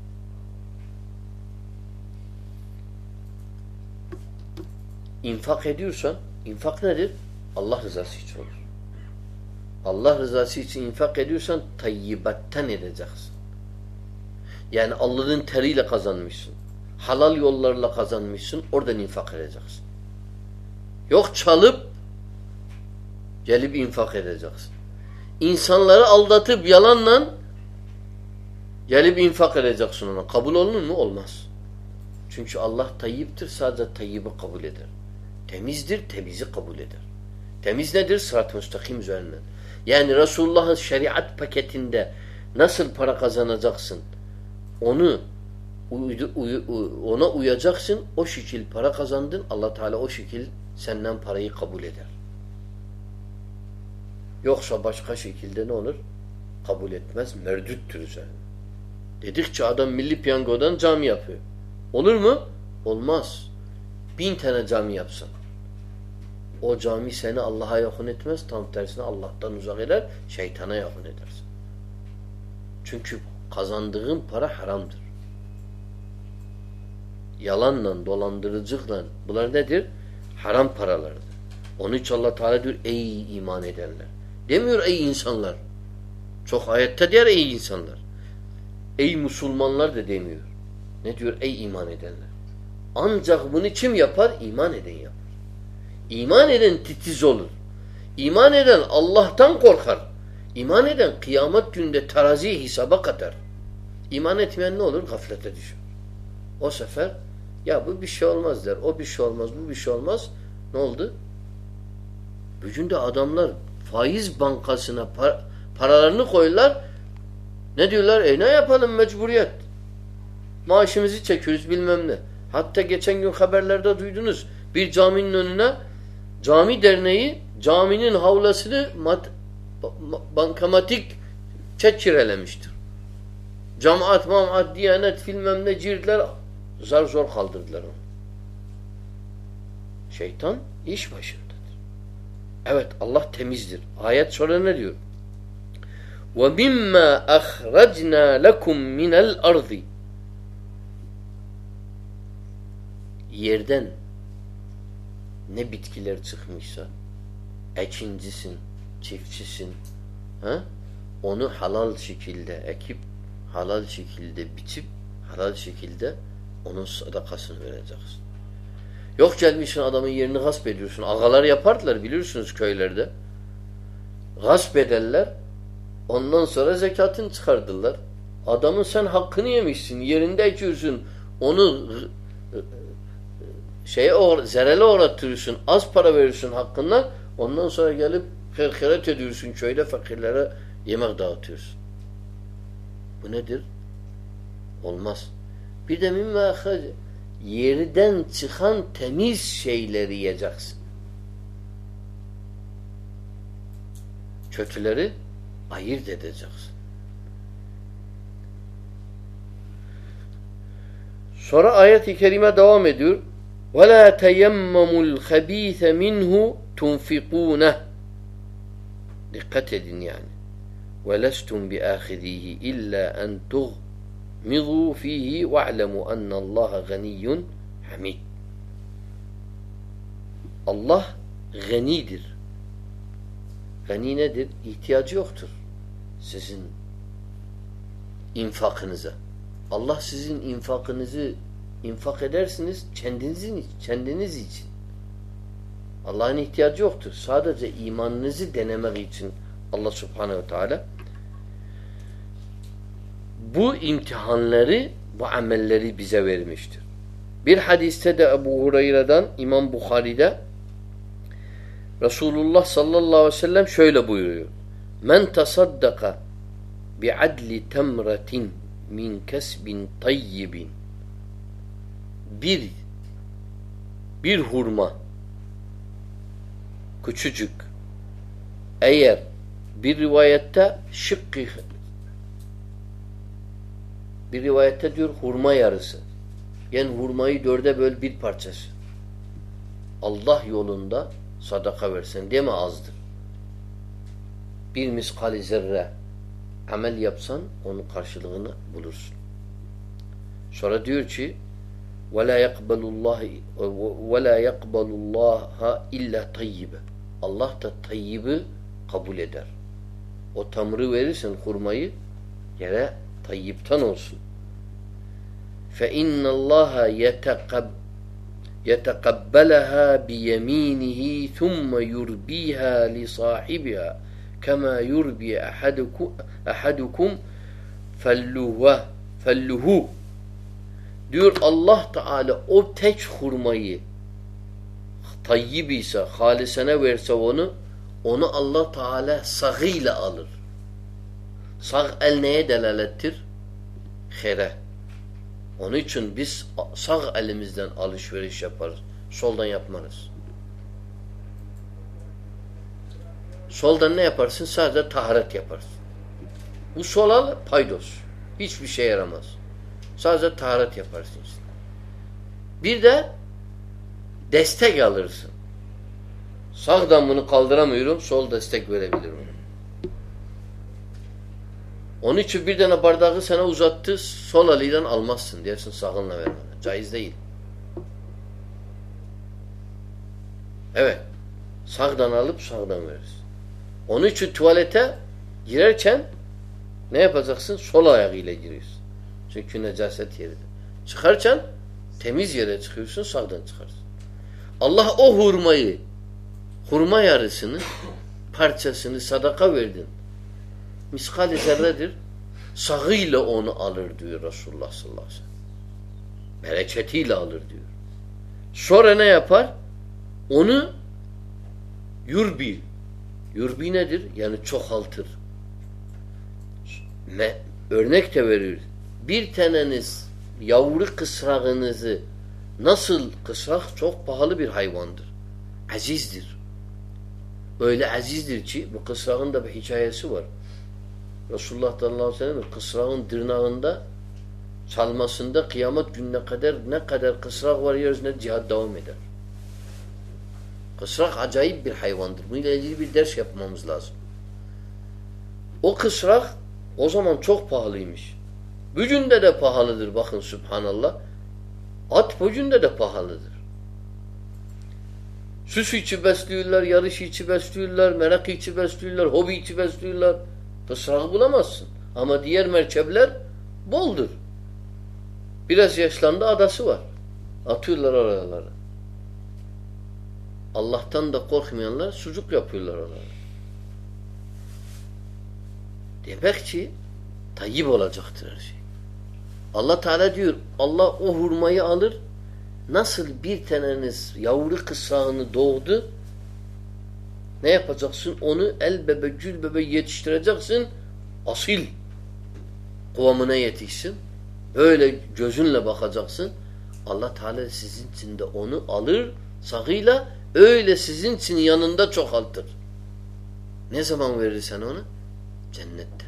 İnfak ediyorsan, infak nedir? Allah rızası için olur. Allah rızası için infak ediyorsan tayyibatten edeceksin. Yani Allah'ın teriyle kazanmışsın. Halal yollarla kazanmışsın. Oradan infak edeceksin. Yok çalıp gelip infak edeceksin. İnsanları aldatıp yalanla gelip infak edeceksin ona. Kabul olunur mu? Olmaz. Çünkü Allah tayyiptir. Sadece tayyibi kabul eder. Temizdir. Temizi kabul eder. Temiz nedir? Sırat-ı müstakim üzerinden. Yani Resulullah'ın şeriat paketinde nasıl para kazanacaksın? Onu uydu, uy, uy, ona uyacaksın. O şekil para kazandın. Allah Teala o şekil senden parayı kabul eder. Yoksa başka şekilde ne olur? Kabul etmez. Merdüttür üzerine. Dedikçe adam milli piyangodan cami yapıyor. Olur mu? Olmaz. Bin tane cami yapsan. O cami seni Allah'a yakın etmez. Tam tersine Allah'tan uzak eder. Şeytana yakın edersin. Çünkü kazandığın para haramdır. Yalanla, dolandırıcılıkla bunlar nedir? Haram paralardır. Onun için Allah Teala diyor ey iman edenler. Demiyor ey insanlar. Çok ayette diyor ey insanlar. Ey Müslümanlar da demiyor. Ne diyor? Ey iman edenler. Ancak bunu kim yapar? İman eden yapar. İman eden titiz olur. İman eden Allah'tan korkar. İman eden kıyamet günde teraziye hesaba katar. İman etmeyen ne olur? Gaflete düşer. O sefer ya bu bir şey olmaz der. O bir şey olmaz, bu bir şey olmaz. Ne oldu? Bugün de adamlar faiz bankasına par paralarını koyuyorlar. Ne diyorlar? E ne yapalım mecburiyet. Maaşımızı çekiyoruz bilmem ne. Hatta geçen gün haberlerde duydunuz. Bir caminin önüne cami derneği caminin havlasını mat, bankamatik çekirelemiştir. Cemaat, mamaat, diyanet bilmem ne girdiler. Zar zor kaldırdılar onu. Şeytan iş başındadır. Evet Allah temizdir. Ayet sonra ne diyor? وَمِمَّا أَخْرَجْنَا لَكُمْ مِنَ الْأَرْضِ Yerden ne bitkiler çıkmışsa ekincisin, çiftçisin ha? Onu halal şekilde ekip halal şekilde biçip halal şekilde onun sadakasını vereceksin. Yok gelmişsin adamın yerini gasp ediyorsun. Ağalar yapardılar biliyorsunuz köylerde. Gasp ederler. Ondan sonra zekatını çıkardılar. Adamın sen hakkını yemişsin. Yerinde ekiyorsun. Onu şeye zerele uğrattırıyorsun. Az para verirsin hakkından. Ondan sonra gelip herkeret ediyorsun. Köyde fakirlere yemek dağıtıyorsun. Bu nedir? Olmaz. Bir de mimme yerden çıkan temiz şeyleri yiyeceksin. Kötüleri ayırt edeceksin. Sonra ayet-i kerime devam ediyor. وَلَا تَيَمَّمُوا الْخَب۪يثَ مِنْهُ تُنْفِقُونَهُ Dikkat edin yani. وَلَسْتُمْ بِآخِذ۪يهِ اِلَّا اَنْ تُغْمِضُوا ف۪يهِ وَاعْلَمُوا اَنَّ اللّٰهَ غَنِيٌّ حَمِيدٌ Allah ganidir. Gani nedir? İhtiyacı yoktur. Sizin infakınıza. Allah sizin infakınızı infak edersiniz kendinizin, kendiniz için. Allah'ın ihtiyacı yoktur. Sadece imanınızı denemek için Allah Subhanahu ve Teala bu imtihanları, bu amelleri bize vermiştir. Bir hadiste de Ebu Hureyre'den İmam Bukhari'de Resulullah sallallahu aleyhi ve sellem şöyle buyuruyor. Men tasaddaka bi'adli temretin min kesbin tayyibin bir bir hurma küçücük eğer bir rivayette şıkkı bir rivayette diyor hurma yarısı yani hurmayı dörde böl bir parçası Allah yolunda sadaka versen deme azdır. Bir miskali zerre amel yapsan onun karşılığını bulursun. Sonra diyor ki وَلَا يَقْبَلُ اللّٰهِ وَلَا يَقْبَلُ اللّٰهَ اِلَّا طَيِّبَ Allah da tayyibi kabul eder. O tamrı verirsen hurmayı yere tayyiptan olsun. فَاِنَّ اللّٰهَ يَتَقَبَّ يَتَقَبَّلَهَا بِيَم۪ينِهِ ثُمَّ يُرْبِيهَا لِصَاحِبِهَا كَمَا يُرْبِي أَحَدُكُمْ فَلُّهُ diyor Allah Teala o tek hurmayı tayyib ise, halisene verse onu, onu Allah Teala sağıyla alır. Sağ el neye delalettir? Here. Onun için biz sağ elimizden alışveriş yaparız. Soldan yapmarız. Soldan ne yaparsın? Sadece taharet yaparsın. Bu sol al paydos. Hiçbir şey yaramaz. Sadece taharet yaparsın işte. Bir de destek alırsın. Sağdan bunu kaldıramıyorum, sol destek verebilirim. Onun için bir tane bardağı sana uzattı, sol eliyle almazsın. Dersin sağınla vermeden. Caiz değil. Evet. Sağdan alıp sağdan veririz. Onun için tuvalete girerken ne yapacaksın? Sol ayağıyla giriyorsun. Çünkü necaset yeridir. Çıkarken temiz yere çıkıyorsun, sağdan çıkarsın. Allah o hurmayı, hurma yarısını, parçasını sadaka verdin. Miskal-i zerredir. Sağıyla onu alır diyor Resulullah sallallahu aleyhi ve sellem. Bereketiyle alır diyor. Sonra ne yapar? Onu yurbi. Yurbi nedir? Yani çoğaltır. Me örnek de verir. Bir taneniz yavru kısrağınızı nasıl kısrak çok pahalı bir hayvandır. Azizdir. Öyle azizdir ki bu kısrağın da bir hikayesi var. Resulullah sallallahu aleyhi ve sellem kısrağın dırnağında çalmasında kıyamet gününe kadar ne kadar kısrak var yeryüzünde cihad devam eder. Kısrak acayip bir hayvandır. Bununla ilgili bir ders yapmamız lazım. O kısrak o zaman çok pahalıymış. Bugünde de pahalıdır bakın subhanallah. At bugünde de pahalıdır. Süs içi besliyorlar, yarış içi besliyorlar, merak içi besliyorlar, hobi içi besliyorlar. Kısrağı bulamazsın. Ama diğer merkepler boldur. Biraz yaşlandı adası var. Atıyorlar oralara. Allah'tan da korkmayanlar sucuk yapıyorlar oralara. Demek ki tayyip olacaktır her şey. Allah Teala diyor, Allah o hurmayı alır, nasıl bir taneniz yavru kısrağını doğdu, ne yapacaksın? Onu el bebe, gül bebe yetiştireceksin, asil kıvamına yetişsin. Öyle gözünle bakacaksın. Allah Teala sizin için de onu alır, sağıyla, öyle sizin için yanında çoğaltır. Ne zaman verirsen onu? Cennette.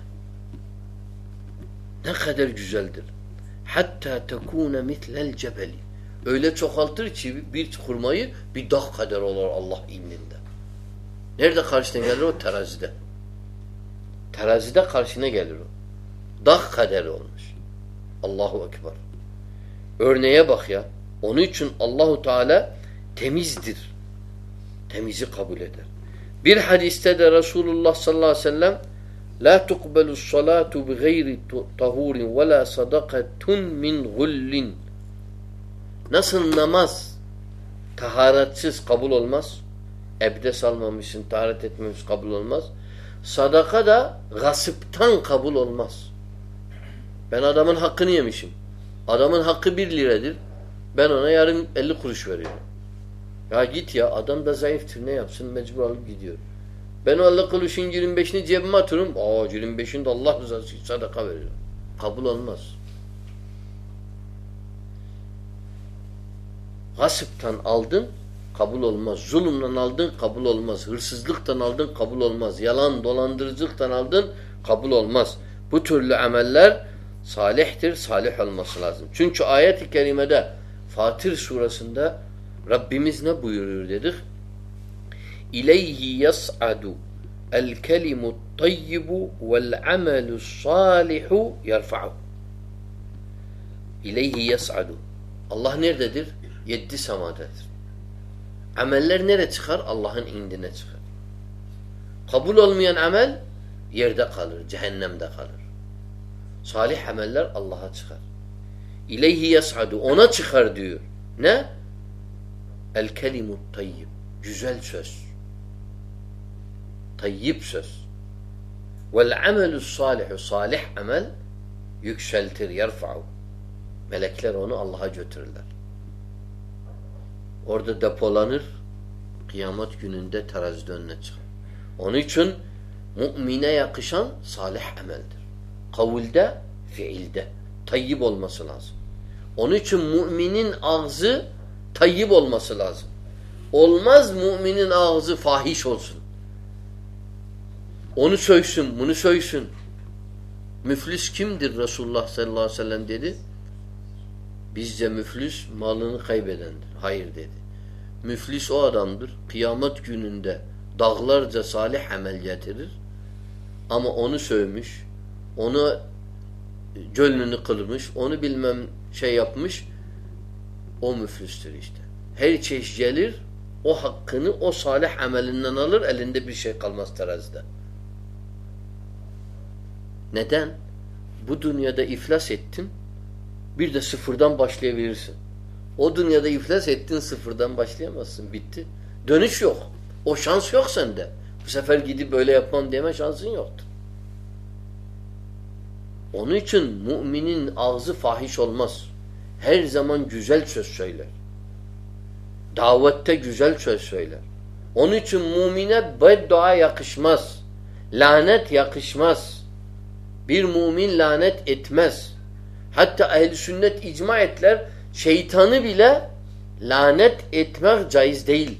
Ne kadar güzeldir. Hatta tekune mitlel cebeli. Öyle çoğaltır ki bir hurmayı bir dağ kadar olur Allah indinde. Nerede karşına gelir o? Terazide. Terazide karşına gelir o. Dağ kadar olmuş. Allahu Ekber. Örneğe bak ya. Onun için Allahu Teala temizdir. Temizi kabul eder. Bir hadiste de Resulullah sallallahu aleyhi ve sellem la tuqbalus salatu bi gayri tahurin ve la sadaqatun min gullin. Nasıl namaz taharatsiz kabul olmaz? Ebdes almamışsın, taharet etmemiş kabul olmaz. Sadaka da gasıptan kabul olmaz. Ben adamın hakkını yemişim. Adamın hakkı bir liradır. Ben ona yarın elli kuruş veriyorum. Ya git ya, adam da zayıftır, ne yapsın? Mecbur alıp gidiyor. Ben o elli kuruşun yirmi beşini cebime atıyorum. Aa yirmi beşini de Allah rızası için sadaka veriyorum. Kabul olmaz. Gasıptan aldın, kabul olmaz. Zulümden aldın, kabul olmaz. Hırsızlıktan aldın, kabul olmaz. Yalan, dolandırıcılıktan aldın, kabul olmaz. Bu türlü ameller salihtir, salih olması lazım. Çünkü ayet-i kerimede Fatir suresinde Rabbimiz ne buyuruyor dedik? İleyhi yas'adu el-kelimut tayyibu vel-amelus salihu yerfa'u. İleyhi yas'adu. Allah nerededir? Yedi semadadır. Ameller nereye çıkar? Allah'ın indine çıkar. Kabul olmayan amel yerde kalır, cehennemde kalır. Salih ameller Allah'a çıkar. İleyhi yas'adu. Ona çıkar diyor. Ne? El-kelimut tayyib. Güzel söz. Tayyib söz. Vel-amelus salihu. Salih amel yükseltir, yerfa'u. Melekler onu Allah'a götürürler. Orada depolanır, kıyamet gününde terazide önüne çıkar. Onun için mümine yakışan salih ameldir. Kavulde, fiilde. Tayyib olması lazım. Onun için müminin ağzı tayyib olması lazım. Olmaz müminin ağzı fahiş olsun. Onu söysün, bunu söysün. Müflis kimdir Resulullah sallallahu aleyhi ve sellem dedi? Bizce müflis malını kaybedendir. Hayır dedi. müflis o adamdır. Kıyamet gününde dağlarca salih amel getirir. Ama onu sövmüş, onu gönlünü kılmış, onu bilmem şey yapmış, o müflistür işte. Her çeşit gelir, o hakkını o salih amelinden alır, elinde bir şey kalmaz terazide. Neden? Bu dünyada iflas ettin, bir de sıfırdan başlayabilirsin. O dünyada iflas ettin, sıfırdan başlayamazsın. Bitti. Dönüş yok. O şans yok sende. Bu sefer gidip böyle yapmam deme şansın yoktur. Onun için müminin ağzı fahiş olmaz. Her zaman güzel söz söyler. Davette güzel söz söyler. Onun için mümine beddua yakışmaz. Lanet yakışmaz. Bir mümin lanet etmez. Hatta ehl-i sünnet icma ettiler, şeytanı bile lanet etmek caiz değil.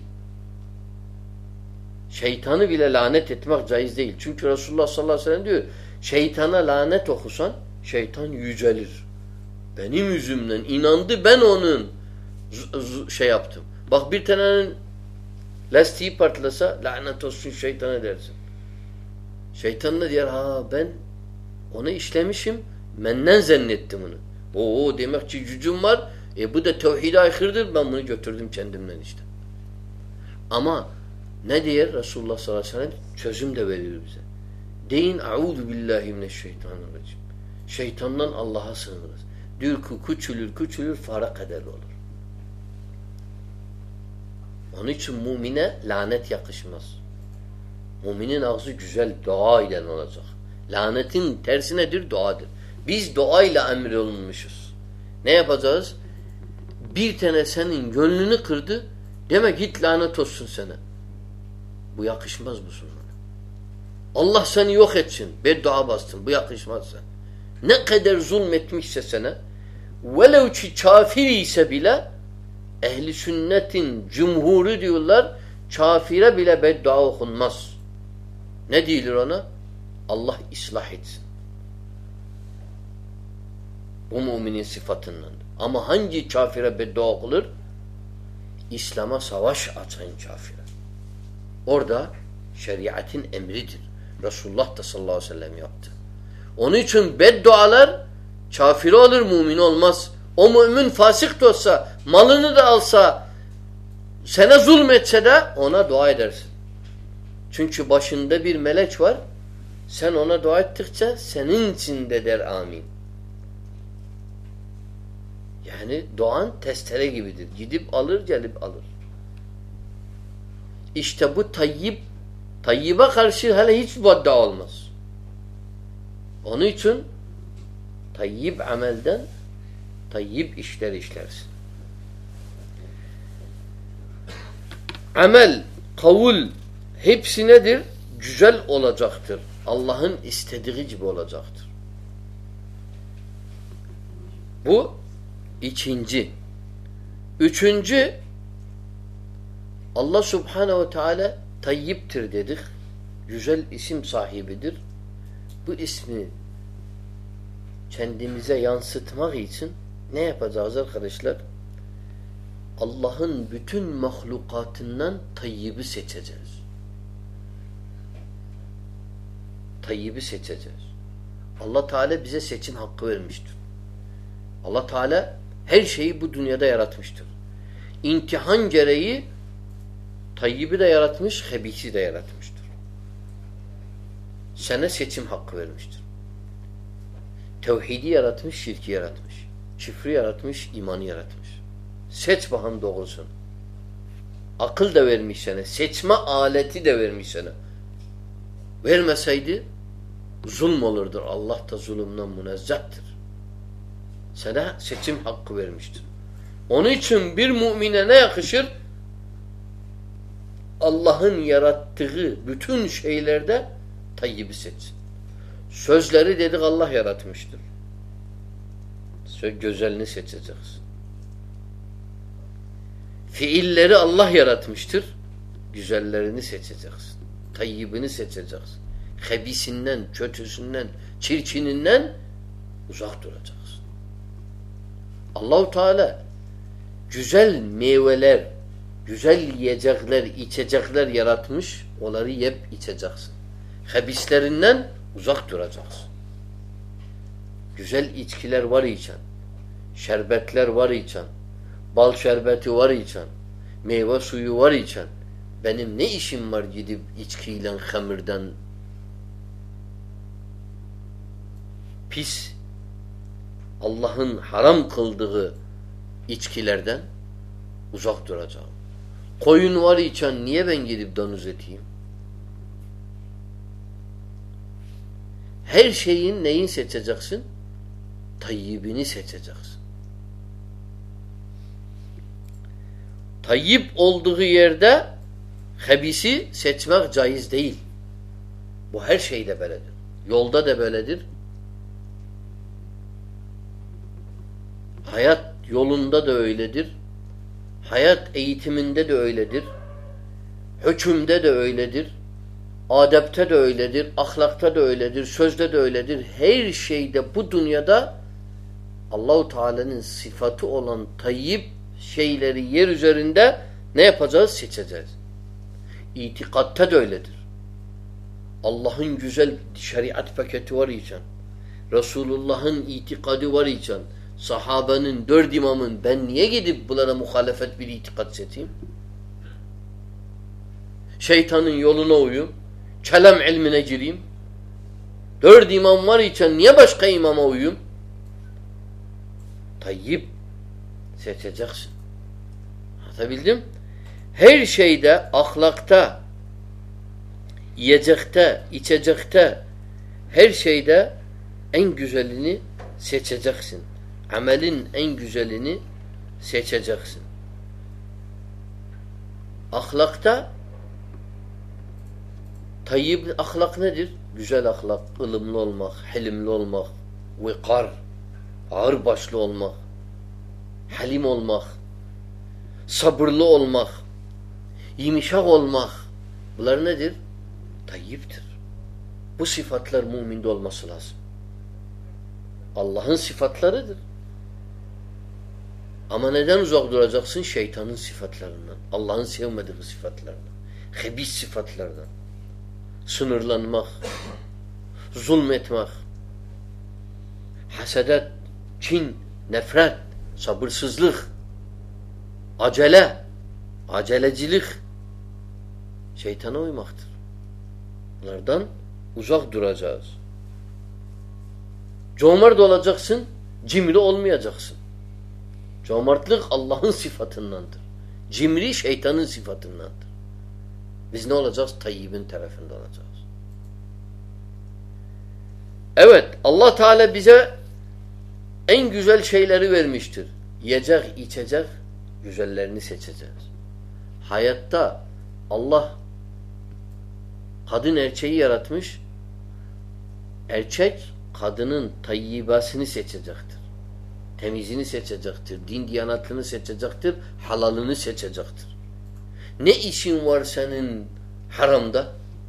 Şeytanı bile lanet etmek caiz değil. Çünkü Resulullah sallallahu aleyhi ve sellem diyor, şeytana lanet okusan şeytan yücelir. Benim yüzümden inandı, ben onun şey yaptım. Bak bir tanenin lastiği patlasa lanet olsun şeytana dersin. Şeytan da diyor, ha ben onu işlemişim, benden zannettim onu. Oo demek ki gücüm var. E bu da tevhide aykırıdır. Ben bunu götürdüm kendimden işte. Ama ne diyor Resulullah sallallahu aleyhi ve sellem? Çözüm de veriyor bize. Deyin "Euzu billahi mineşşeytanirracim." Şeytandan Allah'a sığınırız. Diyor ki küçülür küçülür fare kadar olur. Onun için mümine lanet yakışmaz. Müminin ağzı güzel, dua eden olacak. Lanetin tersi nedir? Duadır. Biz duayla emrolunmuşuz. Ne yapacağız? Bir tane senin gönlünü kırdı, demek git lanet olsun sana. Bu yakışmaz bu sonra. Allah seni yok etsin. Beddua bastın. Bu yakışmaz sana. Ne kadar zulmetmişse sana, velev ki kafir ise bile, ehli sünnetin cumhuru diyorlar, kafire bile beddua okunmaz. Ne diyorlar ona? Allah ıslah etsin. Bu müminin sıfatından. Ama hangi kafire beddua okulur? İslam'a savaş açan kafire. Orada şeriatın emridir. Resulullah da sallallahu aleyhi ve sellem yaptı. Onun için beddualar kafire olur, mümin olmaz. O mümin fasık da olsa, malını da alsa, sana zulmetse de ona dua edersin. Çünkü başında bir melek var. Sen ona dua ettikçe senin için de der amin. Yani duan testere gibidir. Gidip alır, gelip alır. İşte bu tayyib, tayyibe karşı hele hiç beddua olmaz. Onun için tayyib amelden tayyib işler işlersin. Amel, kavul hepsi nedir? Güzel olacaktır. Allah'ın istediği gibi olacaktır. Bu ikinci. Üçüncü, Allah Subhanahu ve Teala tayyiptir dedik. Güzel isim sahibidir. Bu ismi kendimize yansıtmak için ne yapacağız arkadaşlar? Allah'ın bütün mahlukatından tayyibi seçeceğiz. Tayyibi seçeceğiz. Allah Teala bize seçim hakkı vermiştir. Allah Teala her şeyi bu dünyada yaratmıştır. İmtihan gereği tayyibi de yaratmış, hebisi de yaratmıştır. Sana seçim hakkı vermiştir. Tevhidi yaratmış, şirki yaratmış. Küfrü yaratmış, imanı yaratmış. Seç bakalım doğrusunu. Akıl da vermiş sana. Seçme aleti de vermiş sana. Vermeseydi zulm olurdur. Allah da zulümden münezzahtır. Sana seçim hakkı vermiştir. Onun için bir mümine ne yakışır? Allah'ın yarattığı bütün şeylerde tayyibi seçsin. Sözleri dedik Allah yaratmıştır. Söz güzelini seçeceksin. Fiilleri Allah yaratmıştır. Güzellerini seçeceksin. Tayyibini seçeceksin. Hebisinden, kötüsünden, çirkininden uzak duracaksın. Allah-u Teala güzel meyveler, Güzel yiyecekler, içecekler yaratmış. Onları yiyip içeceksin. Habislerinden uzak duracaksın. Güzel içkiler var içen. Şerbetler var içen. Bal şerbeti var içen. Meyve suyu var içen. Benim ne işim var gidip içkiyle, hamirden, pis, Allah'ın haram kıldığı içkilerden uzak duracağım. Koyun var içen niye ben gidip domuz eteyim? Her şeyin neyin seçeceksin? Tayyibini seçeceksin. Tayyip olduğu yerde habisi seçmek caiz değil. Bu her şeyde böyledir. Yolda da böyledir. Hayat yolunda da öyledir. Hayat eğitiminde de öyledir. Hükümde de öyledir. Adepte de öyledir. Ahlakta da öyledir. Sözde de öyledir. Her şeyde bu dünyada Allah-u Teala'nın sıfatı olan tayyip şeyleri yer üzerinde ne yapacağız? Seçeceğiz. İtikatta da öyledir. Allah'ın güzel şeriat paketi var iken, Resulullah'ın itikadı var iken, sahabenin, dört imamın ben niye gidip bunlara muhalefet bir itikat seçeyim? Şeytanın yoluna uyum, kelam ilmine gireyim. Dört imam var iken niye başka imama uyum? Tayyip seçeceksin. Anlatabildim? Her şeyde, ahlakta, yiyecekte, içecekte, her şeyde en güzelini seçeceksin. Amelin en güzelini seçeceksin. Ahlakta tayyib ahlak nedir? Güzel ahlak, ılımlı olmak, hilimli olmak, vikar, ağırbaşlı olmak, halim olmak, sabırlı olmak, yumuşak olmak. Bunlar nedir? Tayyiptir. Bu sıfatlar müminde olması lazım. Allah'ın sıfatlarıdır. Ama neden uzak duracaksın? Şeytanın sıfatlarından. Allah'ın sevmediği sıfatlarından. Hebis sıfatlardan. Sınırlanmak, zulmetmek, hasedet, kin, nefret, sabırsızlık, acele, acelecilik şeytana uymaktır. Bunlardan uzak duracağız. Cömert olacaksın, cimri olmayacaksın. Cömertlik Allah'ın sıfatındandır. Cimri şeytanın sıfatındandır. Biz ne olacağız? Tayyibin tarafında olacağız. Evet, Allah Teala bize en güzel şeyleri vermiştir. Yiyecek, içecek, güzellerini seçeceğiz. Hayatta Allah kadın erkeği yaratmış. Erkek kadının tayyibasını seçecektir. Temizini seçecektir. Din diyanatını seçecektir. Halalını seçecektir. Ne işin var senin haramda?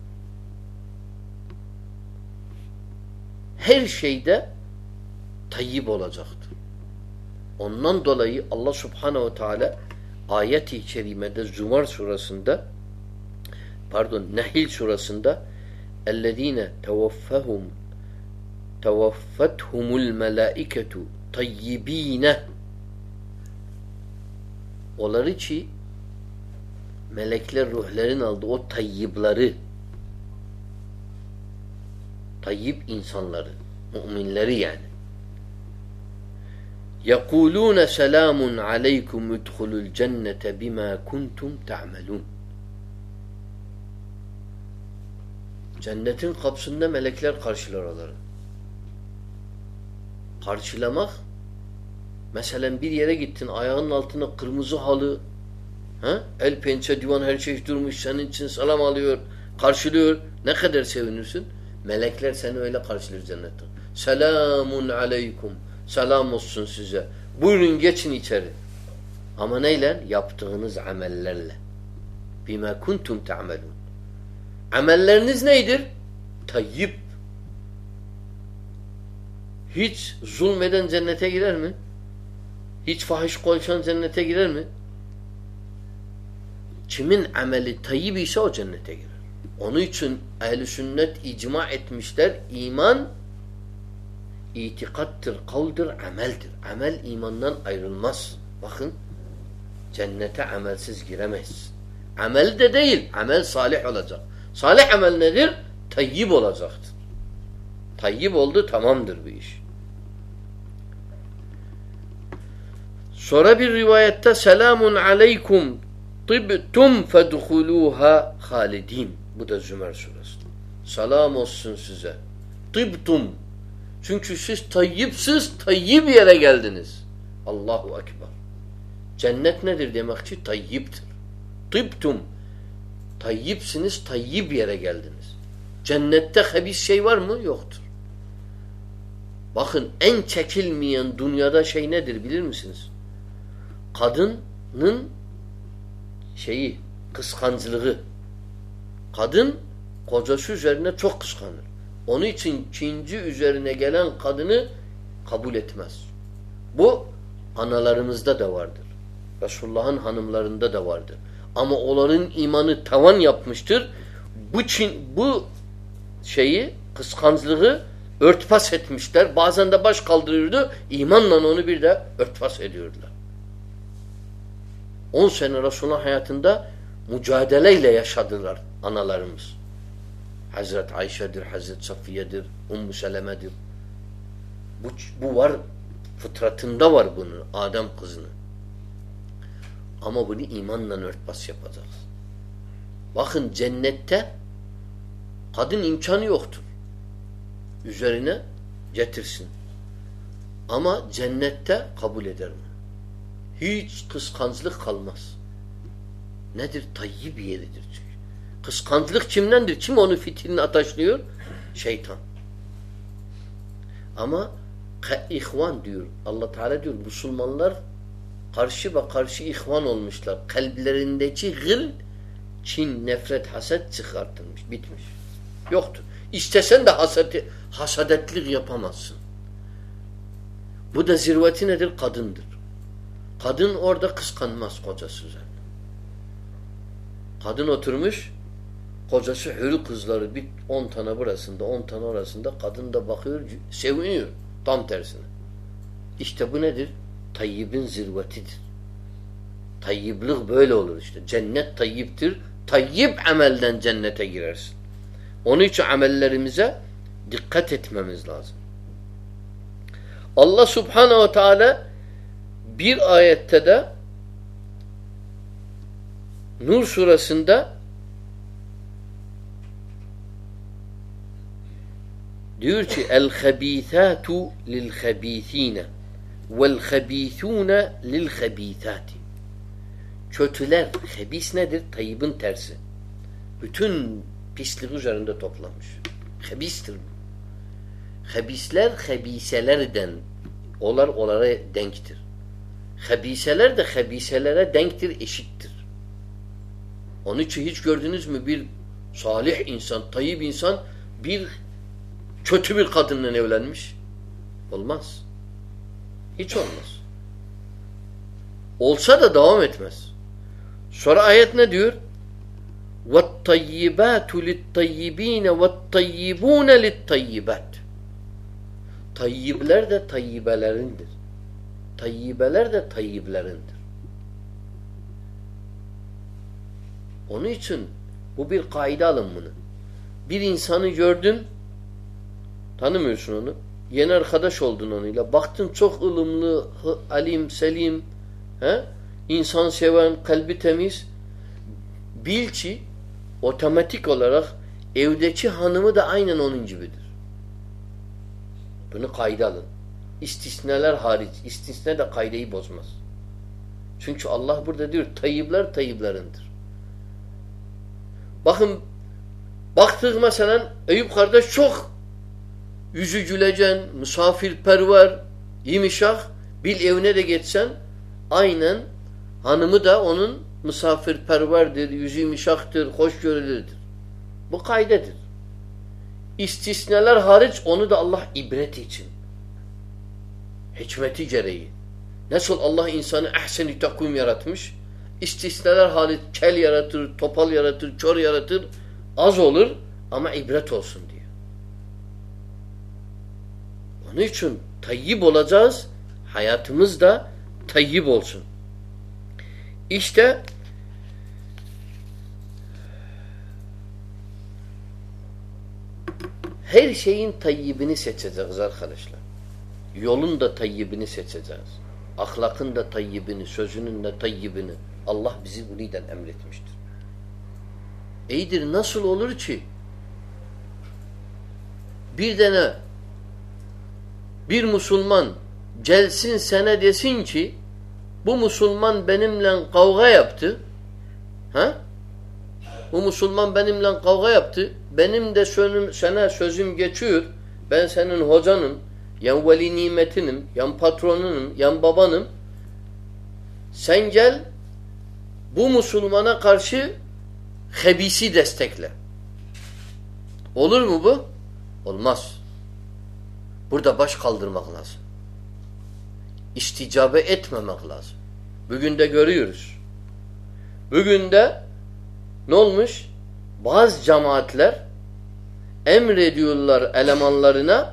Her şeyde tayyib olacaktır. Ondan dolayı Allah Subhanahu Teala ayet-i kerimede Zumar surasında pardon Nehil surasında اَلَّذ۪ينَ تَوَفَّهُمْ تَوَفَّتْهُمُ الْمَلَائِكَةُ tayyibine onları ki melekler ruhların aldı o tayyibları tayyib insanları müminleri yani يَقُولُونَ سَلَامٌ عَلَيْكُمْ اُدْخُلُوا الْجَنَّةَ بِمَا كُنْتُمْ تَعْمَلُونَ Cennetin kapısında melekler karşılar onları. Karşılamak mesela bir yere gittin ayağının altına kırmızı halı ha? El pençe divan her şey durmuş senin için selam alıyor karşılıyor ne kadar sevinirsin melekler seni öyle karşılar cennette selamun aleykum selam olsun size buyurun geçin içeri ama neyle? Yaptığınız amellerle bima kuntum ta'melun amelleriniz neydir? Tayyib. Hiç zulmeden cennete girer mi? Hiç fahiş konuşan cennete girer mi? Kimin ameli tayyib ise o cennete girer. Onun için ehl-i sünnet icma etmişler. İman itikattır, kavldir, ameldir. Amel imandan ayrılmaz. Bakın cennete amelsiz giremez. Amel de değil, amel salih olacak. Salih amel nedir? Tayyib olacaktır. Tayyib oldu, tamamdır bu iş. Sonra bir rivayette selamun aleykum tibtum fedhuluha halidin. Bu da Zümer suresi. Selam olsun size. Tibtum. Çünkü siz tayyipsiz, tayyib yere geldiniz. Allahu Ekber. Cennet nedir demek ki? Tayyiptir. Tibtum. Tayyipsiniz, tayyib yere geldiniz. Cennette habis şey var mı? Yoktur. Bakın en çekilmeyen dünyada şey nedir bilir misiniz? Kadının şeyi, kıskançlığı. Kadın kocası üzerine çok kıskanır. Onun için ikinci üzerine gelen kadını kabul etmez. Bu analarımızda da vardır. Resulullah'ın hanımlarında da vardır. Ama onların imanı tavan yapmıştır. Bu Çin, bu şeyi, kıskançlığı örtbas etmişler. Bazen de baş kaldırırdı. İmanla onu bir de örtbas ediyordular. On sene Resulullah hayatında mücadeleyle yaşadılar analarımız. Hazreti Ayşe'dir, Hazreti Safiye'dir, Ümmü Seleme'dir. Bu, bu var, fıtratında var bunun, Adem kızını. Ama bunu imanla örtbas yapacağız. Bakın cennette kadın imkanı yoktur. Üzerine getirsin. Ama cennette kabul eder mi? Hiç kıskançlık kalmaz. Nedir? Tayyib yeridir çünkü. Kıskançlık kimdendir? Kim onu fitilini ataşlıyor? Şeytan. Ama ihvan diyor. Allah Teala diyor Müslümanlar karşı ve karşı ihvan olmuşlar. Kalplerindeki gıl, kin, nefret, haset çıkartılmış. Bitmiş. Yoktur. İstesen de haseti, hasadetlik yapamazsın. Bu da zirveti nedir? Kadındır. Kadın orada kıskanmaz kocası üzerine. Kadın oturmuş, kocası hürü kızları bir on tane burasında, on tane orasında. Kadın da bakıyor, seviniyor. Tam tersine. İşte bu nedir? Tayyibin zirvetidir. Tayyiblik böyle olur işte. Cennet tayyiptir. Tayyib amelden cennete girersin. Onun için amellerimize dikkat etmemiz lazım. Allah Subhanahu ve Teala bir ayette de Nur surasında diyor ki el-habîthâtu lil-habîthîne vel-habîthûne lil-habîthâti. Kötüler, habis nedir? Tayyibin tersi. Bütün pislik üzerinde toplanmış. Habistir bu. Habisler, habiselerden onlar onlara denktir. Habiseler de habiselere denktir, eşittir. Onun için hiç gördünüz mü bir salih insan, tayyib insan bir kötü bir kadınla evlenmiş? Olmaz. Hiç olmaz. Olsa da devam etmez. Sonra ayet ne diyor? وَالطَّيِّبَاتُ لِلطَّيِّب۪ينَ وَالطَّيِّبُونَ لِلطَّيِّبَاتِ. Tayyibler de tayyibelerindir. Tayyibeler de tayyiblerindir. Onun için bu bir kaide alın bunu. Bir insanı gördün, tanımıyorsun onu. Yeni arkadaş oldun onunla. Baktın çok ılımlı, alim, selim, he? İnsan seven, kalbi temiz. Bil ki otomatik olarak evdeki hanımı da aynen onun gibidir. Bunu kayda alın. İstisneler hariç. İstisne de kaydeyi bozmaz. Çünkü Allah burada diyor tayyibler tayyiblerindir. Bakın baktık mesela Eyüp kardeş çok yüzü gülecen, misafirperver, yumuşak, bil evine de geçsen aynen hanımı da onun misafirperverdir, yüzü yumuşaktır, hoşgörülüdür. Bu kaydedir. İstisneler hariç onu da Allah ibret için. Hikmeti gereği. Nasıl Allah insanı ahsen-i takvim yaratmış? İstisnalar hali kel yaratır, topal yaratır, kör yaratır. Az olur ama ibret olsun diyor. Onun için tayyib olacağız. Hayatımız da tayyib olsun. İşte her şeyin tayyibini seçeceğiz arkadaşlar. Yolun da tayyibini seçeceğiz. Ahlakın da tayyibini, sözünün de tayyibini. Allah bizi bu niden emretmiştir. İyidir, nasıl olur ki bir tane bir Müslüman gelsin sana desin ki bu Müslüman benimle kavga yaptı. Ha? Bu Müslüman benimle kavga yaptı. Benim de sözüm, sana sözüm geçiyor. Ben senin hocanım, yan veli nimetinim, yan patronunum, yan babanım. Sen gel bu Müslümana karşı hebisi destekle. Olur mu bu? Olmaz. Burada baş kaldırmak lazım. İsticabe etmemek lazım. Bugün de görüyoruz. Bugün de ne olmuş? Bazı cemaatler emrediyorlar elemanlarına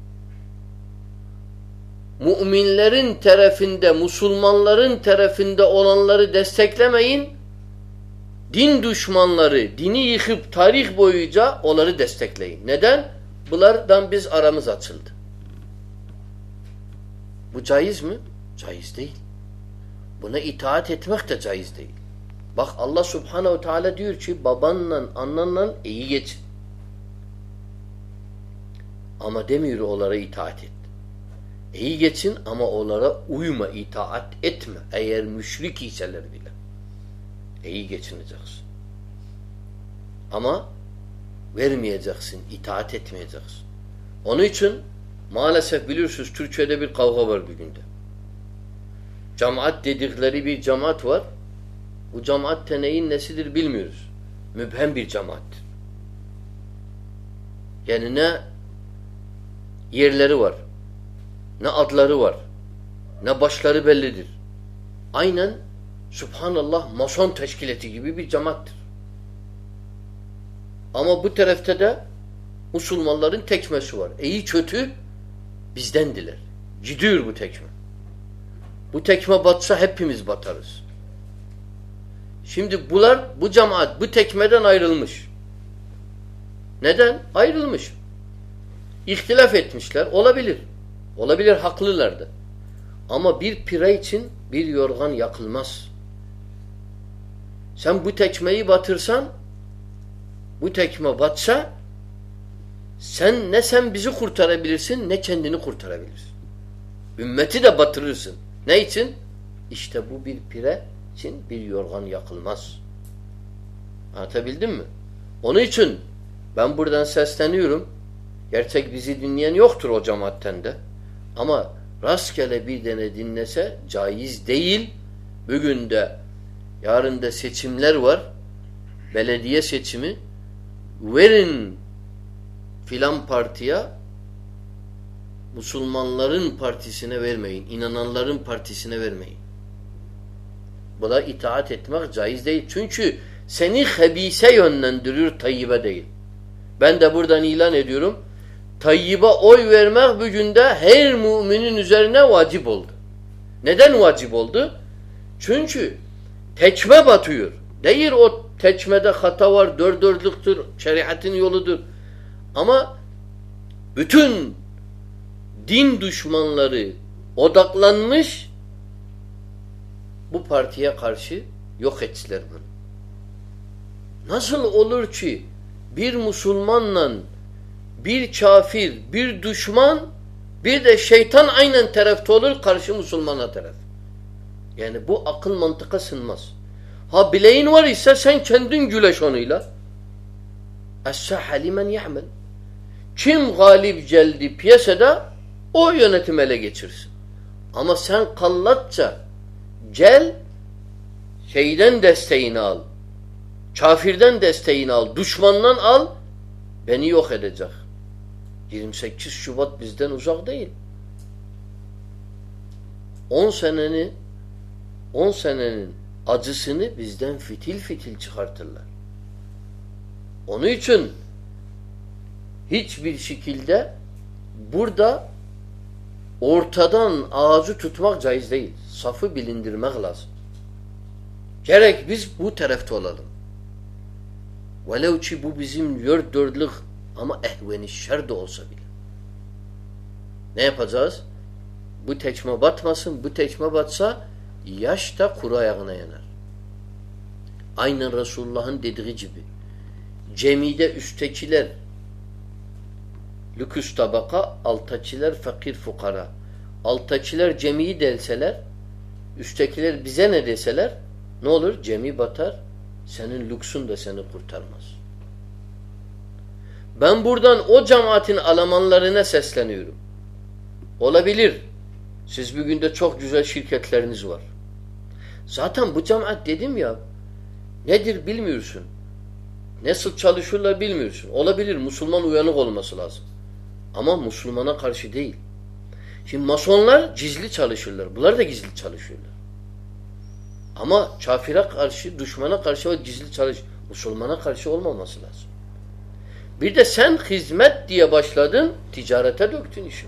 müminlerin tarafında, Müslümanların tarafında olanları desteklemeyin. Din düşmanları, dini yıkıp tarih boyunca onları destekleyin. Neden? Bunlardan biz aramız açıldı. Bu caiz mi? Caiz değil. Buna itaat etmek de caiz değil. Bak Allah Subhanahu Teala diyor ki babanla, annenle iyi geçin. Ama demiyor onlara itaat et. İyi geçin ama onlara uyma, itaat etme. Eğer müşrik iseler bile. İyi geçineceksin. Ama vermeyeceksin, itaat etmeyeceksin. Onun için maalesef biliyorsunuz Türkiye'de bir kavga var bir günde. Cemaat dedikleri bir cemaat var. Bu cemaat neyin nesidir bilmiyoruz. Mübhem bir cemaattir. Yani ne yerleri var, ne adları var, ne başları bellidir. Aynen Subhanallah mason teşkileti gibi bir cemaattir. Ama bu tarafta da Müslümanların tekmesi var. İyi kötü bizdendiler. Gidiyor bu tekme. Bu tekme batsa hepimiz batarız. Şimdi bunlar, bu cemaat bu tekmeden ayrılmış. Neden? Ayrılmış. İhtilaf etmişler. Olabilir. Olabilir, haklılardı. Ama bir pire için bir yorgan yakılmaz. Sen bu tekmeyi batırsan, bu tekme batsa, sen ne sen bizi kurtarabilirsin, ne kendini kurtarabilirsin. Ümmeti de batırırsın. Ne için? İşte bu bir pire için bir yorgan yakılmaz. Anlatabildim mi? Onun için ben buradan sesleniyorum. Gerçek bizi dinleyen yoktur o cemaatten de. Ama rastgele bir tane dinlese caiz değil. Bugün de yarın da seçimler var. Belediye seçimi. Verin filan partiye, Müslümanların partisine vermeyin. İnananların partisine vermeyin. Buna itaat etmek caiz değil. Çünkü seni hebise yönlendiriyor, tayyibe değil. Ben de buradan ilan ediyorum. Tayyibe oy vermek bugün de her müminin üzerine vacip oldu. Neden vacip oldu? Çünkü tekme batıyor. Değil o tekmede hata var, dört dörtlüktür, şeriatın yoludur. Ama bütün din düşmanları odaklanmış bu partiye karşı yok ettiler bunu. Nasıl olur ki bir Müslümanla bir kafir, bir düşman, bir de şeytan aynen tarafta olur karşı Müslümana taraf. Yani bu akıl mantıka sığmaz. Ha bileğin var ise sen kendin güleş onuyla. Es-sahha limen ya'mel. Kim galip geldi piyasada o yönetim ele geçirsin. Ama sen kallatça gel şeyden desteğini al. Kafirden desteğini al. Düşmandan al. Beni yok edecek. yirmi sekiz Şubat bizden uzak değil. on seneni on senenin acısını bizden fitil fitil çıkartırlar. Onun için hiçbir şekilde burada ortadan ağacı tutmak caiz değil. Safı bilindirmek lazım. Gerek biz bu tarafta olalım. Velev ki bu bizim dört dörtlük ama ehveni şer de olsa bile. Ne yapacağız? Bu tekme batmasın. Bu tekme batsa yaş da kuru ayağına yanar. Aynen Resulullah'ın dediği gibi. Cemide üsttekiler lüküs tabaka, alttakiler fakir fukara. Alttakiler cemiyi delseler, üsttekiler bize ne deseler, ne olur? Cemi batar, senin lüksün de seni kurtarmaz. Ben buradan o cemaatin alamanlarına sesleniyorum. Olabilir. Siz bugün de çok güzel şirketleriniz var. Zaten bu cemaat dedim ya, nedir bilmiyorsun. Nasıl çalışırlar bilmiyorsun. Olabilir, Müslüman uyanık olması lazım. Ama Müslümana karşı değil. Şimdi masonlar gizli çalışırlar. Bunlar da gizli çalışıyorlar. Ama kafire karşı, düşmana karşı o gizli çalış. Müslümana karşı olmaması lazım. Bir de sen hizmet diye başladın, ticarete döktün işi.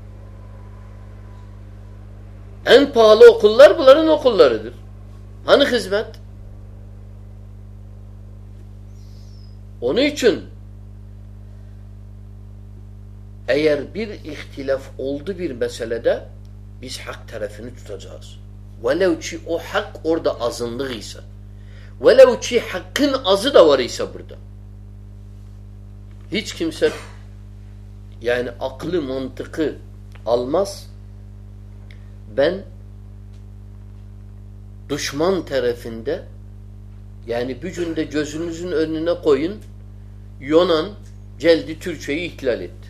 En pahalı okullar bunların okullarıdır. Hani hizmet? Onun için eğer bir ihtilaf oldu bir meselede biz hak tarafını tutacağız. Velev ki o hak orada azınlık ise, velev ki hakkın azı da var ise burada. Hiç kimse yani aklı mantıkı almaz. Ben düşman tarafında yani bir günde gözünüzün önüne koyun Yunan geldi Türkiye'yi ihtilal etti.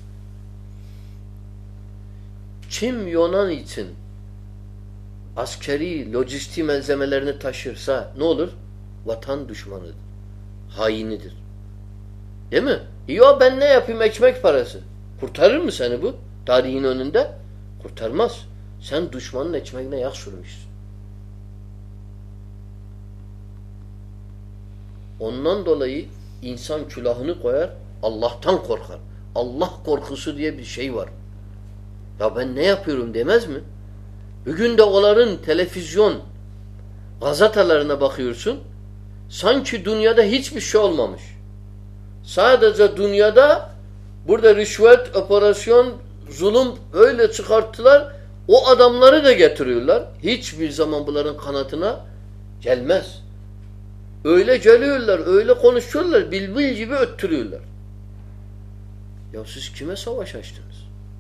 Kim Yunan için askeri, lojistik malzemelerini taşırsa ne olur? Vatan düşmanıdır. Hainidir. Değil mi? Ya ben ne yapayım ekmek parası? Kurtarır mı seni bu? Tarihin önünde? Kurtarmaz. Sen düşmanın ekmeğine yağ sürmüşsün. Ondan dolayı insan külahını koyar, Allah'tan korkar. Allah korkusu diye bir şey var. Ya ben ne yapıyorum demez mi? Bugün de onların televizyon gazetelerine bakıyorsun, sanki dünyada hiçbir şey olmamış. Sadece dünyada burada rüşvet, operasyon, zulüm öyle çıkarttılar, o adamları da getiriyorlar. Hiçbir zaman bunların kanatına gelmez. Öyle geliyorlar, öyle konuşuyorlar, bilbil gibi öttürüyorlar. Ya siz kime savaş açtınız?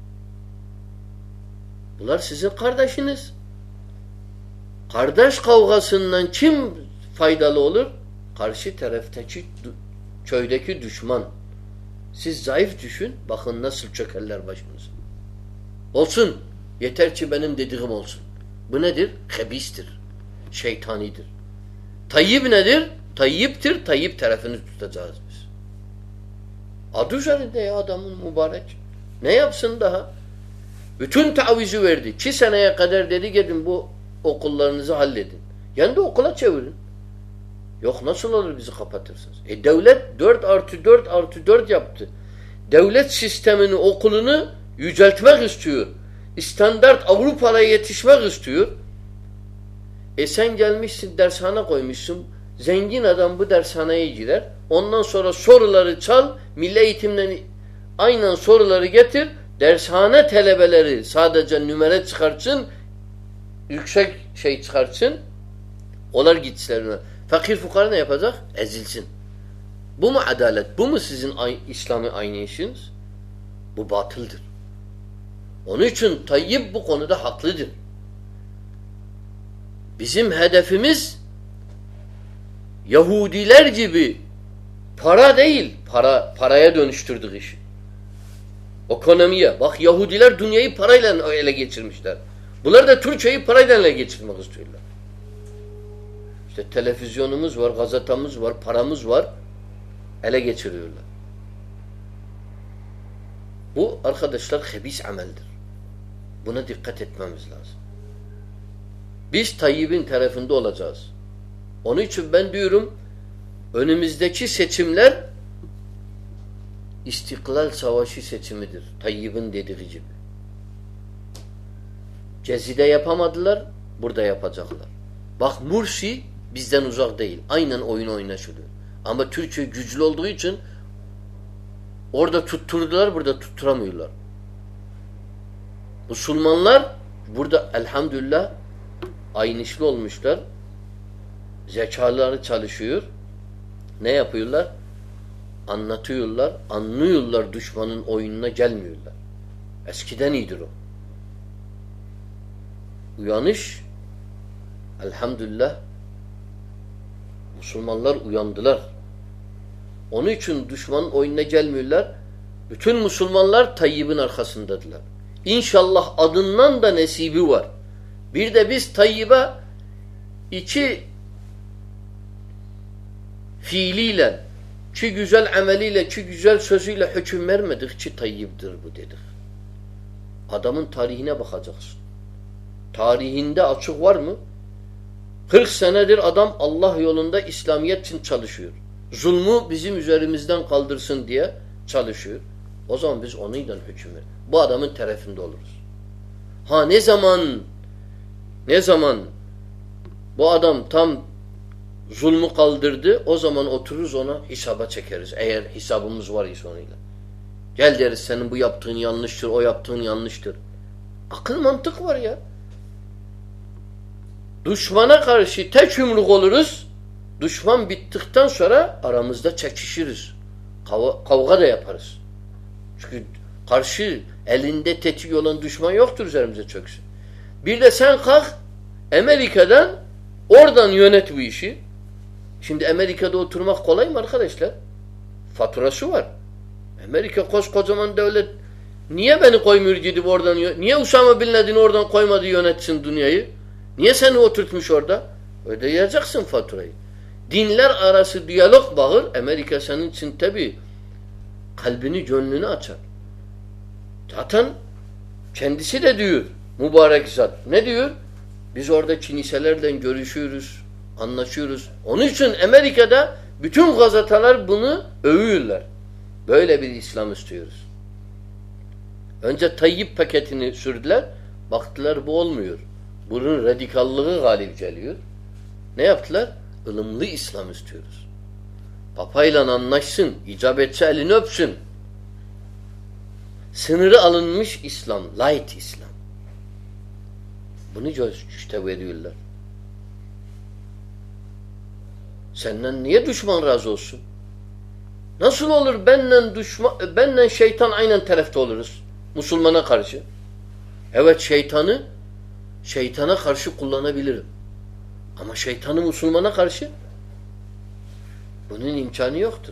Bunlar sizin kardeşiniz. Kardeş kavgasından kim faydalı olur? Karşı taraftaki, köydeki düşman. Siz zayıf düşün, bakın nasıl çökerler başınıza. Olsun, yeter ki benim dediğim olsun. Bu nedir? Hebistir, şeytanidir. Tayyip nedir? Tayyiptir, Tayyip tarafını tutacağız biz. Adı üzerinde ya adamın mübarek. Ne yapsın daha? Bütün tavizi verdi. İki seneye kadar dedi gidin bu okullarınızı halledin. Yani de okula çevirin. Yok nasıl olur bizi kapatırsınız? E devlet dört artı dört artı dört yaptı. Devlet sistemini, okulunu yüceltmek istiyor. Standart Avrupa'ya yetişmek istiyor. E sen gelmişsin dershane koymuşsun. Zengin adam bu dershaneye girer. Ondan sonra soruları çal. Milli eğitimden aynen soruları getir. Dershane talebeleri sadece numara çıkartsın. Yüksek şey çıkartsın. Onlar gitsinler. Fakir fukara ne yapacak? Ezilsin. Bu mu adalet? Bu mu sizin İslami anlayışınız? Bu batıldır. Onun için Tayyip bu konuda haklıdır. Bizim hedefimiz Yahudiler gibi para değil, para paraya dönüştürdük işi. Ekonomiye. Bak Yahudiler dünyayı parayla ele geçirmişler. Bunlar da Türkiye'yi parayla ele geçirmek istiyorlar. İşte televizyonumuz var, gazetamız var, paramız var. Ele geçiriyorlar. Bu arkadaşlar hebis ameldir. Buna dikkat etmemiz lazım. Biz Tayyip'in tarafında olacağız. Onun için ben diyorum önümüzdeki seçimler İstiklal Savaşı seçimidir. Tayyip'in dediği gibi. Gezi'de yapamadılar, burada yapacaklar. Bak Mursi bizden uzak değil. Aynen oyun oynaşılıyor. Ama Türkiye güçlü olduğu için orada tutturdular, burada tutturamıyorlar. Müslümanlar burada elhamdülillah aynışlı olmuşlar. Zekaları çalışıyor. Ne yapıyorlar? Anlatıyorlar, anlıyorlar, düşmanın oyununa gelmiyorlar. Eskiden iyidir o. Uyanış elhamdülillah Müslümanlar uyandılar. Onun için düşmanın oyununa gelmiyorlar. Bütün Müslümanlar Tayyip'in arkasındadılar. İnşallah adından da nesibi var. Bir de biz Tayyip'e iki fiiliyle, ki güzel ameliyle, ki güzel sözüyle hüküm vermedik ki Tayyip'tir bu dedik. Adamın tarihine bakacaksın. Tarihinde açık var mı? kırk senedir adam Allah yolunda İslamiyet için çalışıyor. Zulmü bizim üzerimizden kaldırsın diye çalışıyor. O zaman biz onunla hüküm ver. Bu adamın tarafında oluruz. Ha ne zaman ne zaman bu adam tam zulmü kaldırdı, o zaman otururuz ona hesaba çekeriz. Eğer hesabımız var ise onunla. Gel deriz senin bu yaptığın yanlıştır, o yaptığın yanlıştır. Akıl mantık var ya. Düşmana karşı tek yumruk oluruz. Düşman bittikten sonra aramızda çekişiriz. Kavga, kavga da yaparız. Çünkü karşı elinde tetik olan düşman yoktur üzerimize çöksün. Bir de sen kalk Amerika'dan oradan yönet bu işi. Şimdi Amerika'da oturmak kolay mı arkadaşlar? Faturası var. Amerika koskocaman devlet. Niye beni koymuyor gidip oradan? Niye Usama Bin Laden'i oradan koymadı yönetsin dünyayı? Niye seni oturtmuş orada? Ödeyeceksin faturayı. Dinler arası diyalog bağır. Amerika senin için tabi kalbini, gönlünü açar. Zaten kendisi de diyor mübarek zat. Ne diyor? Biz orada kiliselerle görüşüyoruz, anlaşıyoruz. Onun için Amerika'da bütün gazeteler bunu övüyorlar. Böyle bir İslam istiyoruz. Önce Tayyip paketini sürdüler. Baktılar bu olmuyor. Bunun radikallığı galip geliyor. Ne yaptılar? Ilımlı İslam istiyoruz. Papayla anlaşsın. İcap etse elini öpsün. Sınırı alınmış İslam. Light İslam. Bunu işte veriyorlar. Senden niye düşman razı olsun? Nasıl olur benle düşman, benle şeytan aynen tarafta oluruz? Müslümana karşı. Evet şeytanı şeytana karşı kullanabilirim. Ama şeytanı Müslümana karşı bunun imkanı yoktur.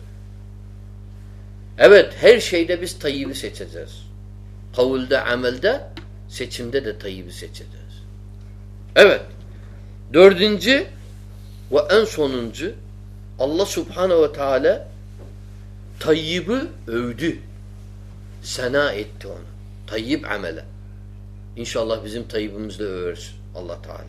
Evet her şeyde biz Tayyip'i seçeceğiz. Kavulde, amelde, seçimde de Tayyip'i seçeceğiz. Evet. Dördüncü ve en sonuncu Allah Subhanahu ve Teala Tayyip'i övdü. Sena etti onu. Tayyip amele. İnşallah bizim Tayyip'imizle överiz Allah Teala.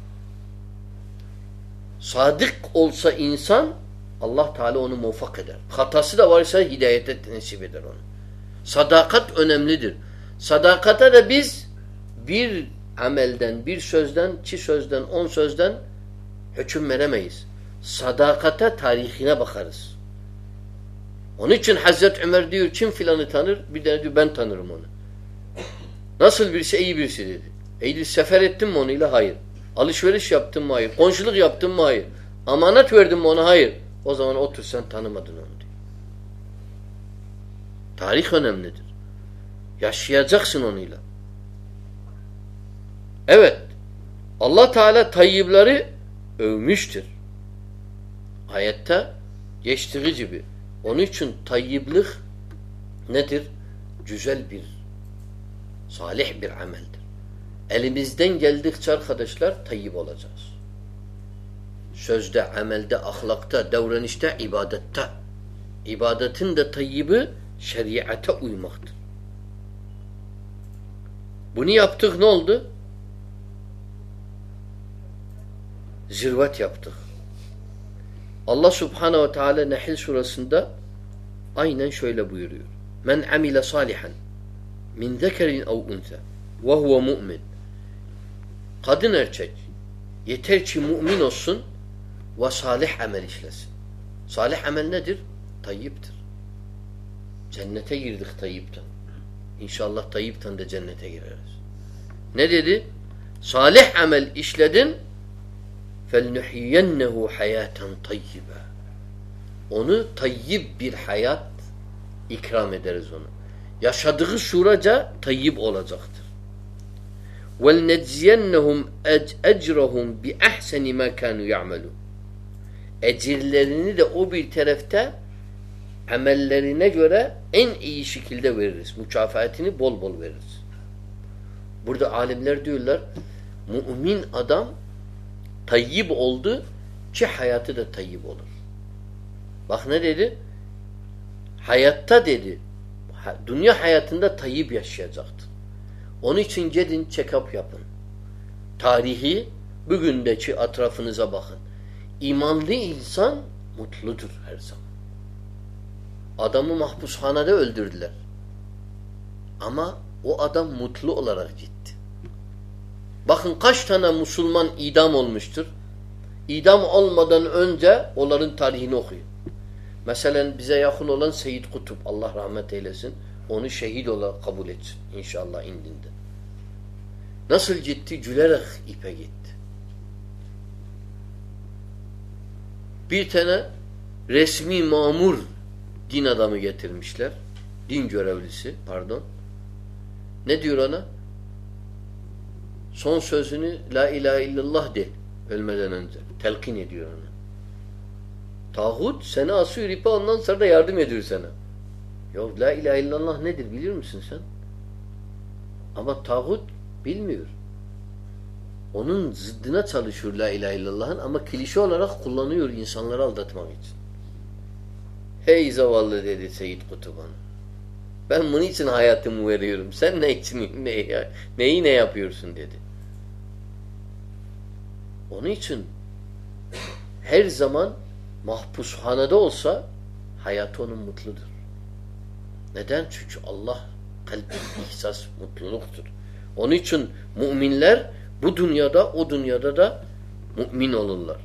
Sadık olsa insan Allah Teala onu muvaffak eder. Hatası da varsa hidayete nasip eder onu. Sadakat önemlidir. Sadakata da biz bir amelden, bir sözden, iki sözden, on sözden hüküm veremeyiz. Sadakata tarihine bakarız. Onun için Hazreti Ömer diyor kim filanı tanır? Bir de diyor ben tanırım onu. Nasıl birisi? İyi birisi dedi. İyi sefer ettin mi onunla? Hayır. Alışveriş yaptın mı? Hayır. Komşuluk yaptın mı? Hayır. Amanet verdin mi ona? Hayır. O zaman otur sen tanımadın onu diyor. Tarih önemlidir. Yaşayacaksın onunla. Evet. Allah Teala tayyibleri övmüştür. Ayette geçtiği gibi. Onun için tayyiblik nedir? Güzel bir, salih bir ameldir. Elimizden geldikçe arkadaşlar tayyib olacağız. Sözde, amelde, ahlakta, davranışta, ibadette. İbadetin de tayyibi şeriate uymaktır. Bunu yaptık ne oldu? Zirvet yaptık. Allah Subhanahu ve Teala Nehl surasında aynen şöyle buyuruyor. Men amile salihan min zekerin ev unsa ve huve mu'min. Kadın erkek yeter ki mümin olsun ve salih amel işlesin. Salih amel nedir? Tayyiptir. Cennete girdik tayyipten. İnşallah tayyipten de cennete gireriz. Ne dedi? Salih amel işledin فَلْنُحْيَنَّهُ حَيَاتًا طَيِّبًا. Onu tayyib bir hayat ikram ederiz onu. Yaşadığı sürece tayyib olacaktır. وَلْنَجْزِيَنَّهُمْ اَجْرَهُمْ بِأَحْسَنِ مَا كَانُوا يَعْمَلُونَ. Ecirlerini de o bir tarafta amellerine göre en iyi şekilde veririz. Mükafatını bol bol veririz. Burada alimler diyorlar mümin adam tayyib oldu ki hayatı da tayyib olur. Bak ne dedi? Hayatta dedi. Dünya hayatında tayyib yaşayacaktır. Onun için gidin check-up yapın. Tarihi bugündeki etrafınıza bakın. İmanlı insan mutludur her zaman. Adamı mahpushanede öldürdüler. Ama o adam mutlu olarak gitti. Bakın kaç tane Müslüman idam olmuştur. İdam olmadan önce onların tarihini okuyun. Mesela bize yakın olan Seyyid Kutup, Allah rahmet eylesin, onu şehit olarak kabul etsin inşallah indinde. Nasıl gitti? Gülerek ipe gitti. Bir tane resmi mamur din adamı getirmişler. Din görevlisi, pardon. Ne diyor ona? Son sözünü la ilahe illallah de ölmeden önce. Telkin ediyor ona. Tağut seni asıyor ipe, ondan sonra da yardım ediyor sana. Yok, la ilahe illallah nedir biliyor musun sen? Ama tağut bilmiyor. Onun zıddına çalışıyor la ilahe illallah'ın ama klişe olarak kullanıyor insanları aldatmak için. Hey zavallı dedi Seyyid Kutuban. Ben bunun için hayatımı veriyorum. Sen ne için ne, neyi ne yapıyorsun dedi. Onun için her zaman mahpushanede olsa hayatı onun mutludur. Neden? Çünkü Allah kalbi ihsas, mutluluktur. Onun için müminler bu dünyada o dünyada da mümin olurlar.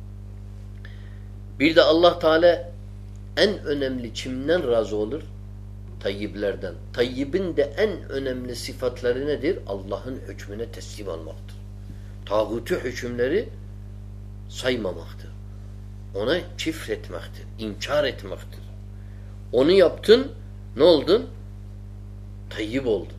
Bir de Allah Teala en önemli kimden razı olur? Tayyiblerden. Tayyibin de en önemli sıfatları nedir? Allah'ın hükmüne teslim almaktır. Tağutu hükümleri saymamaktır. Ona çifretmektir. İnkar etmektir. Onu yaptın, ne oldun? Tayyib oldun.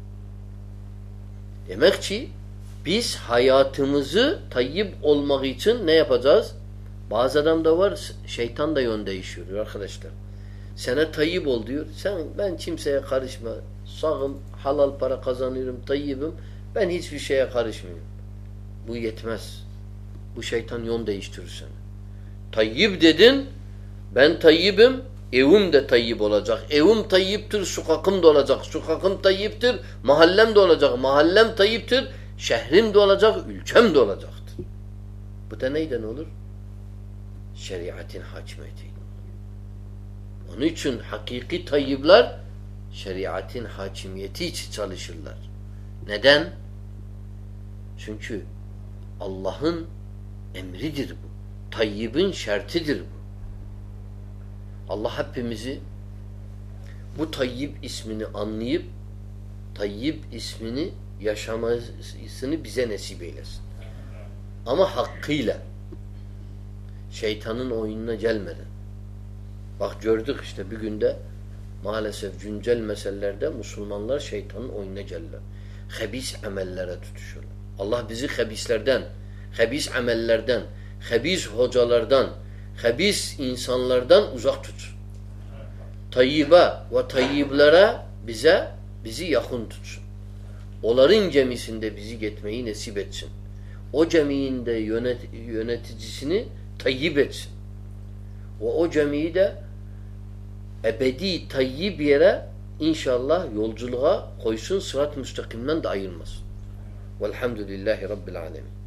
Demek ki biz hayatımızı tayyib olmak için ne yapacağız? Bazı adam da var, şeytan da yön değişiyor arkadaşlar. Sana tayyib ol diyor. Sen, ben kimseye karışma. Sağım, halal para kazanıyorum, tayyibim. Ben hiçbir şeye karışmıyorum. Bu yetmez. Bu şeytan yön değiştirir seni. Tayyib dedin, ben tayyibim, evim de tayyib olacak. Evim tayyiptir, sokakım da olacak. Sokakım tayyiptir, mahallem de olacak. Mahallem tayyiptir, şehrim de olacak, ülkem de olacaktır. Bu da neyden olur? Şeriatin hakimiyetiyle. Onun için hakiki tayyibler şeriatin hakimiyeti için çalışırlar. Neden? Çünkü Allah'ın emridir bu. Tayyibin şartıdır bu. Allah hepimizi bu tayyib ismini anlayıp tayyib ismini yaşamasını bize nasip eylesin. Ama hakkıyla. Şeytanın oyununa gelmeden. Bak gördük işte bir günde maalesef güncel meselelerde Müslümanlar şeytanın oyununa gelirler. Habis amellere tutuşurlar. Allah bizi habislerden, habis amellerden, habis hocalardan, habis insanlardan uzak tut. Tayyibe ve tayyiblere bize bizi yakın tutsun. Onların gemisinde bizi gitmeyi nasip etsin. O ceminin de yönet, yöneticisini tayyib etsin. Ve o cemiyi de ebedi tayyib yere inşallah yolculuğa koysun, sırat-ı müstakimden de ayırmasın. Velhamdülillahi Rabbil alemin.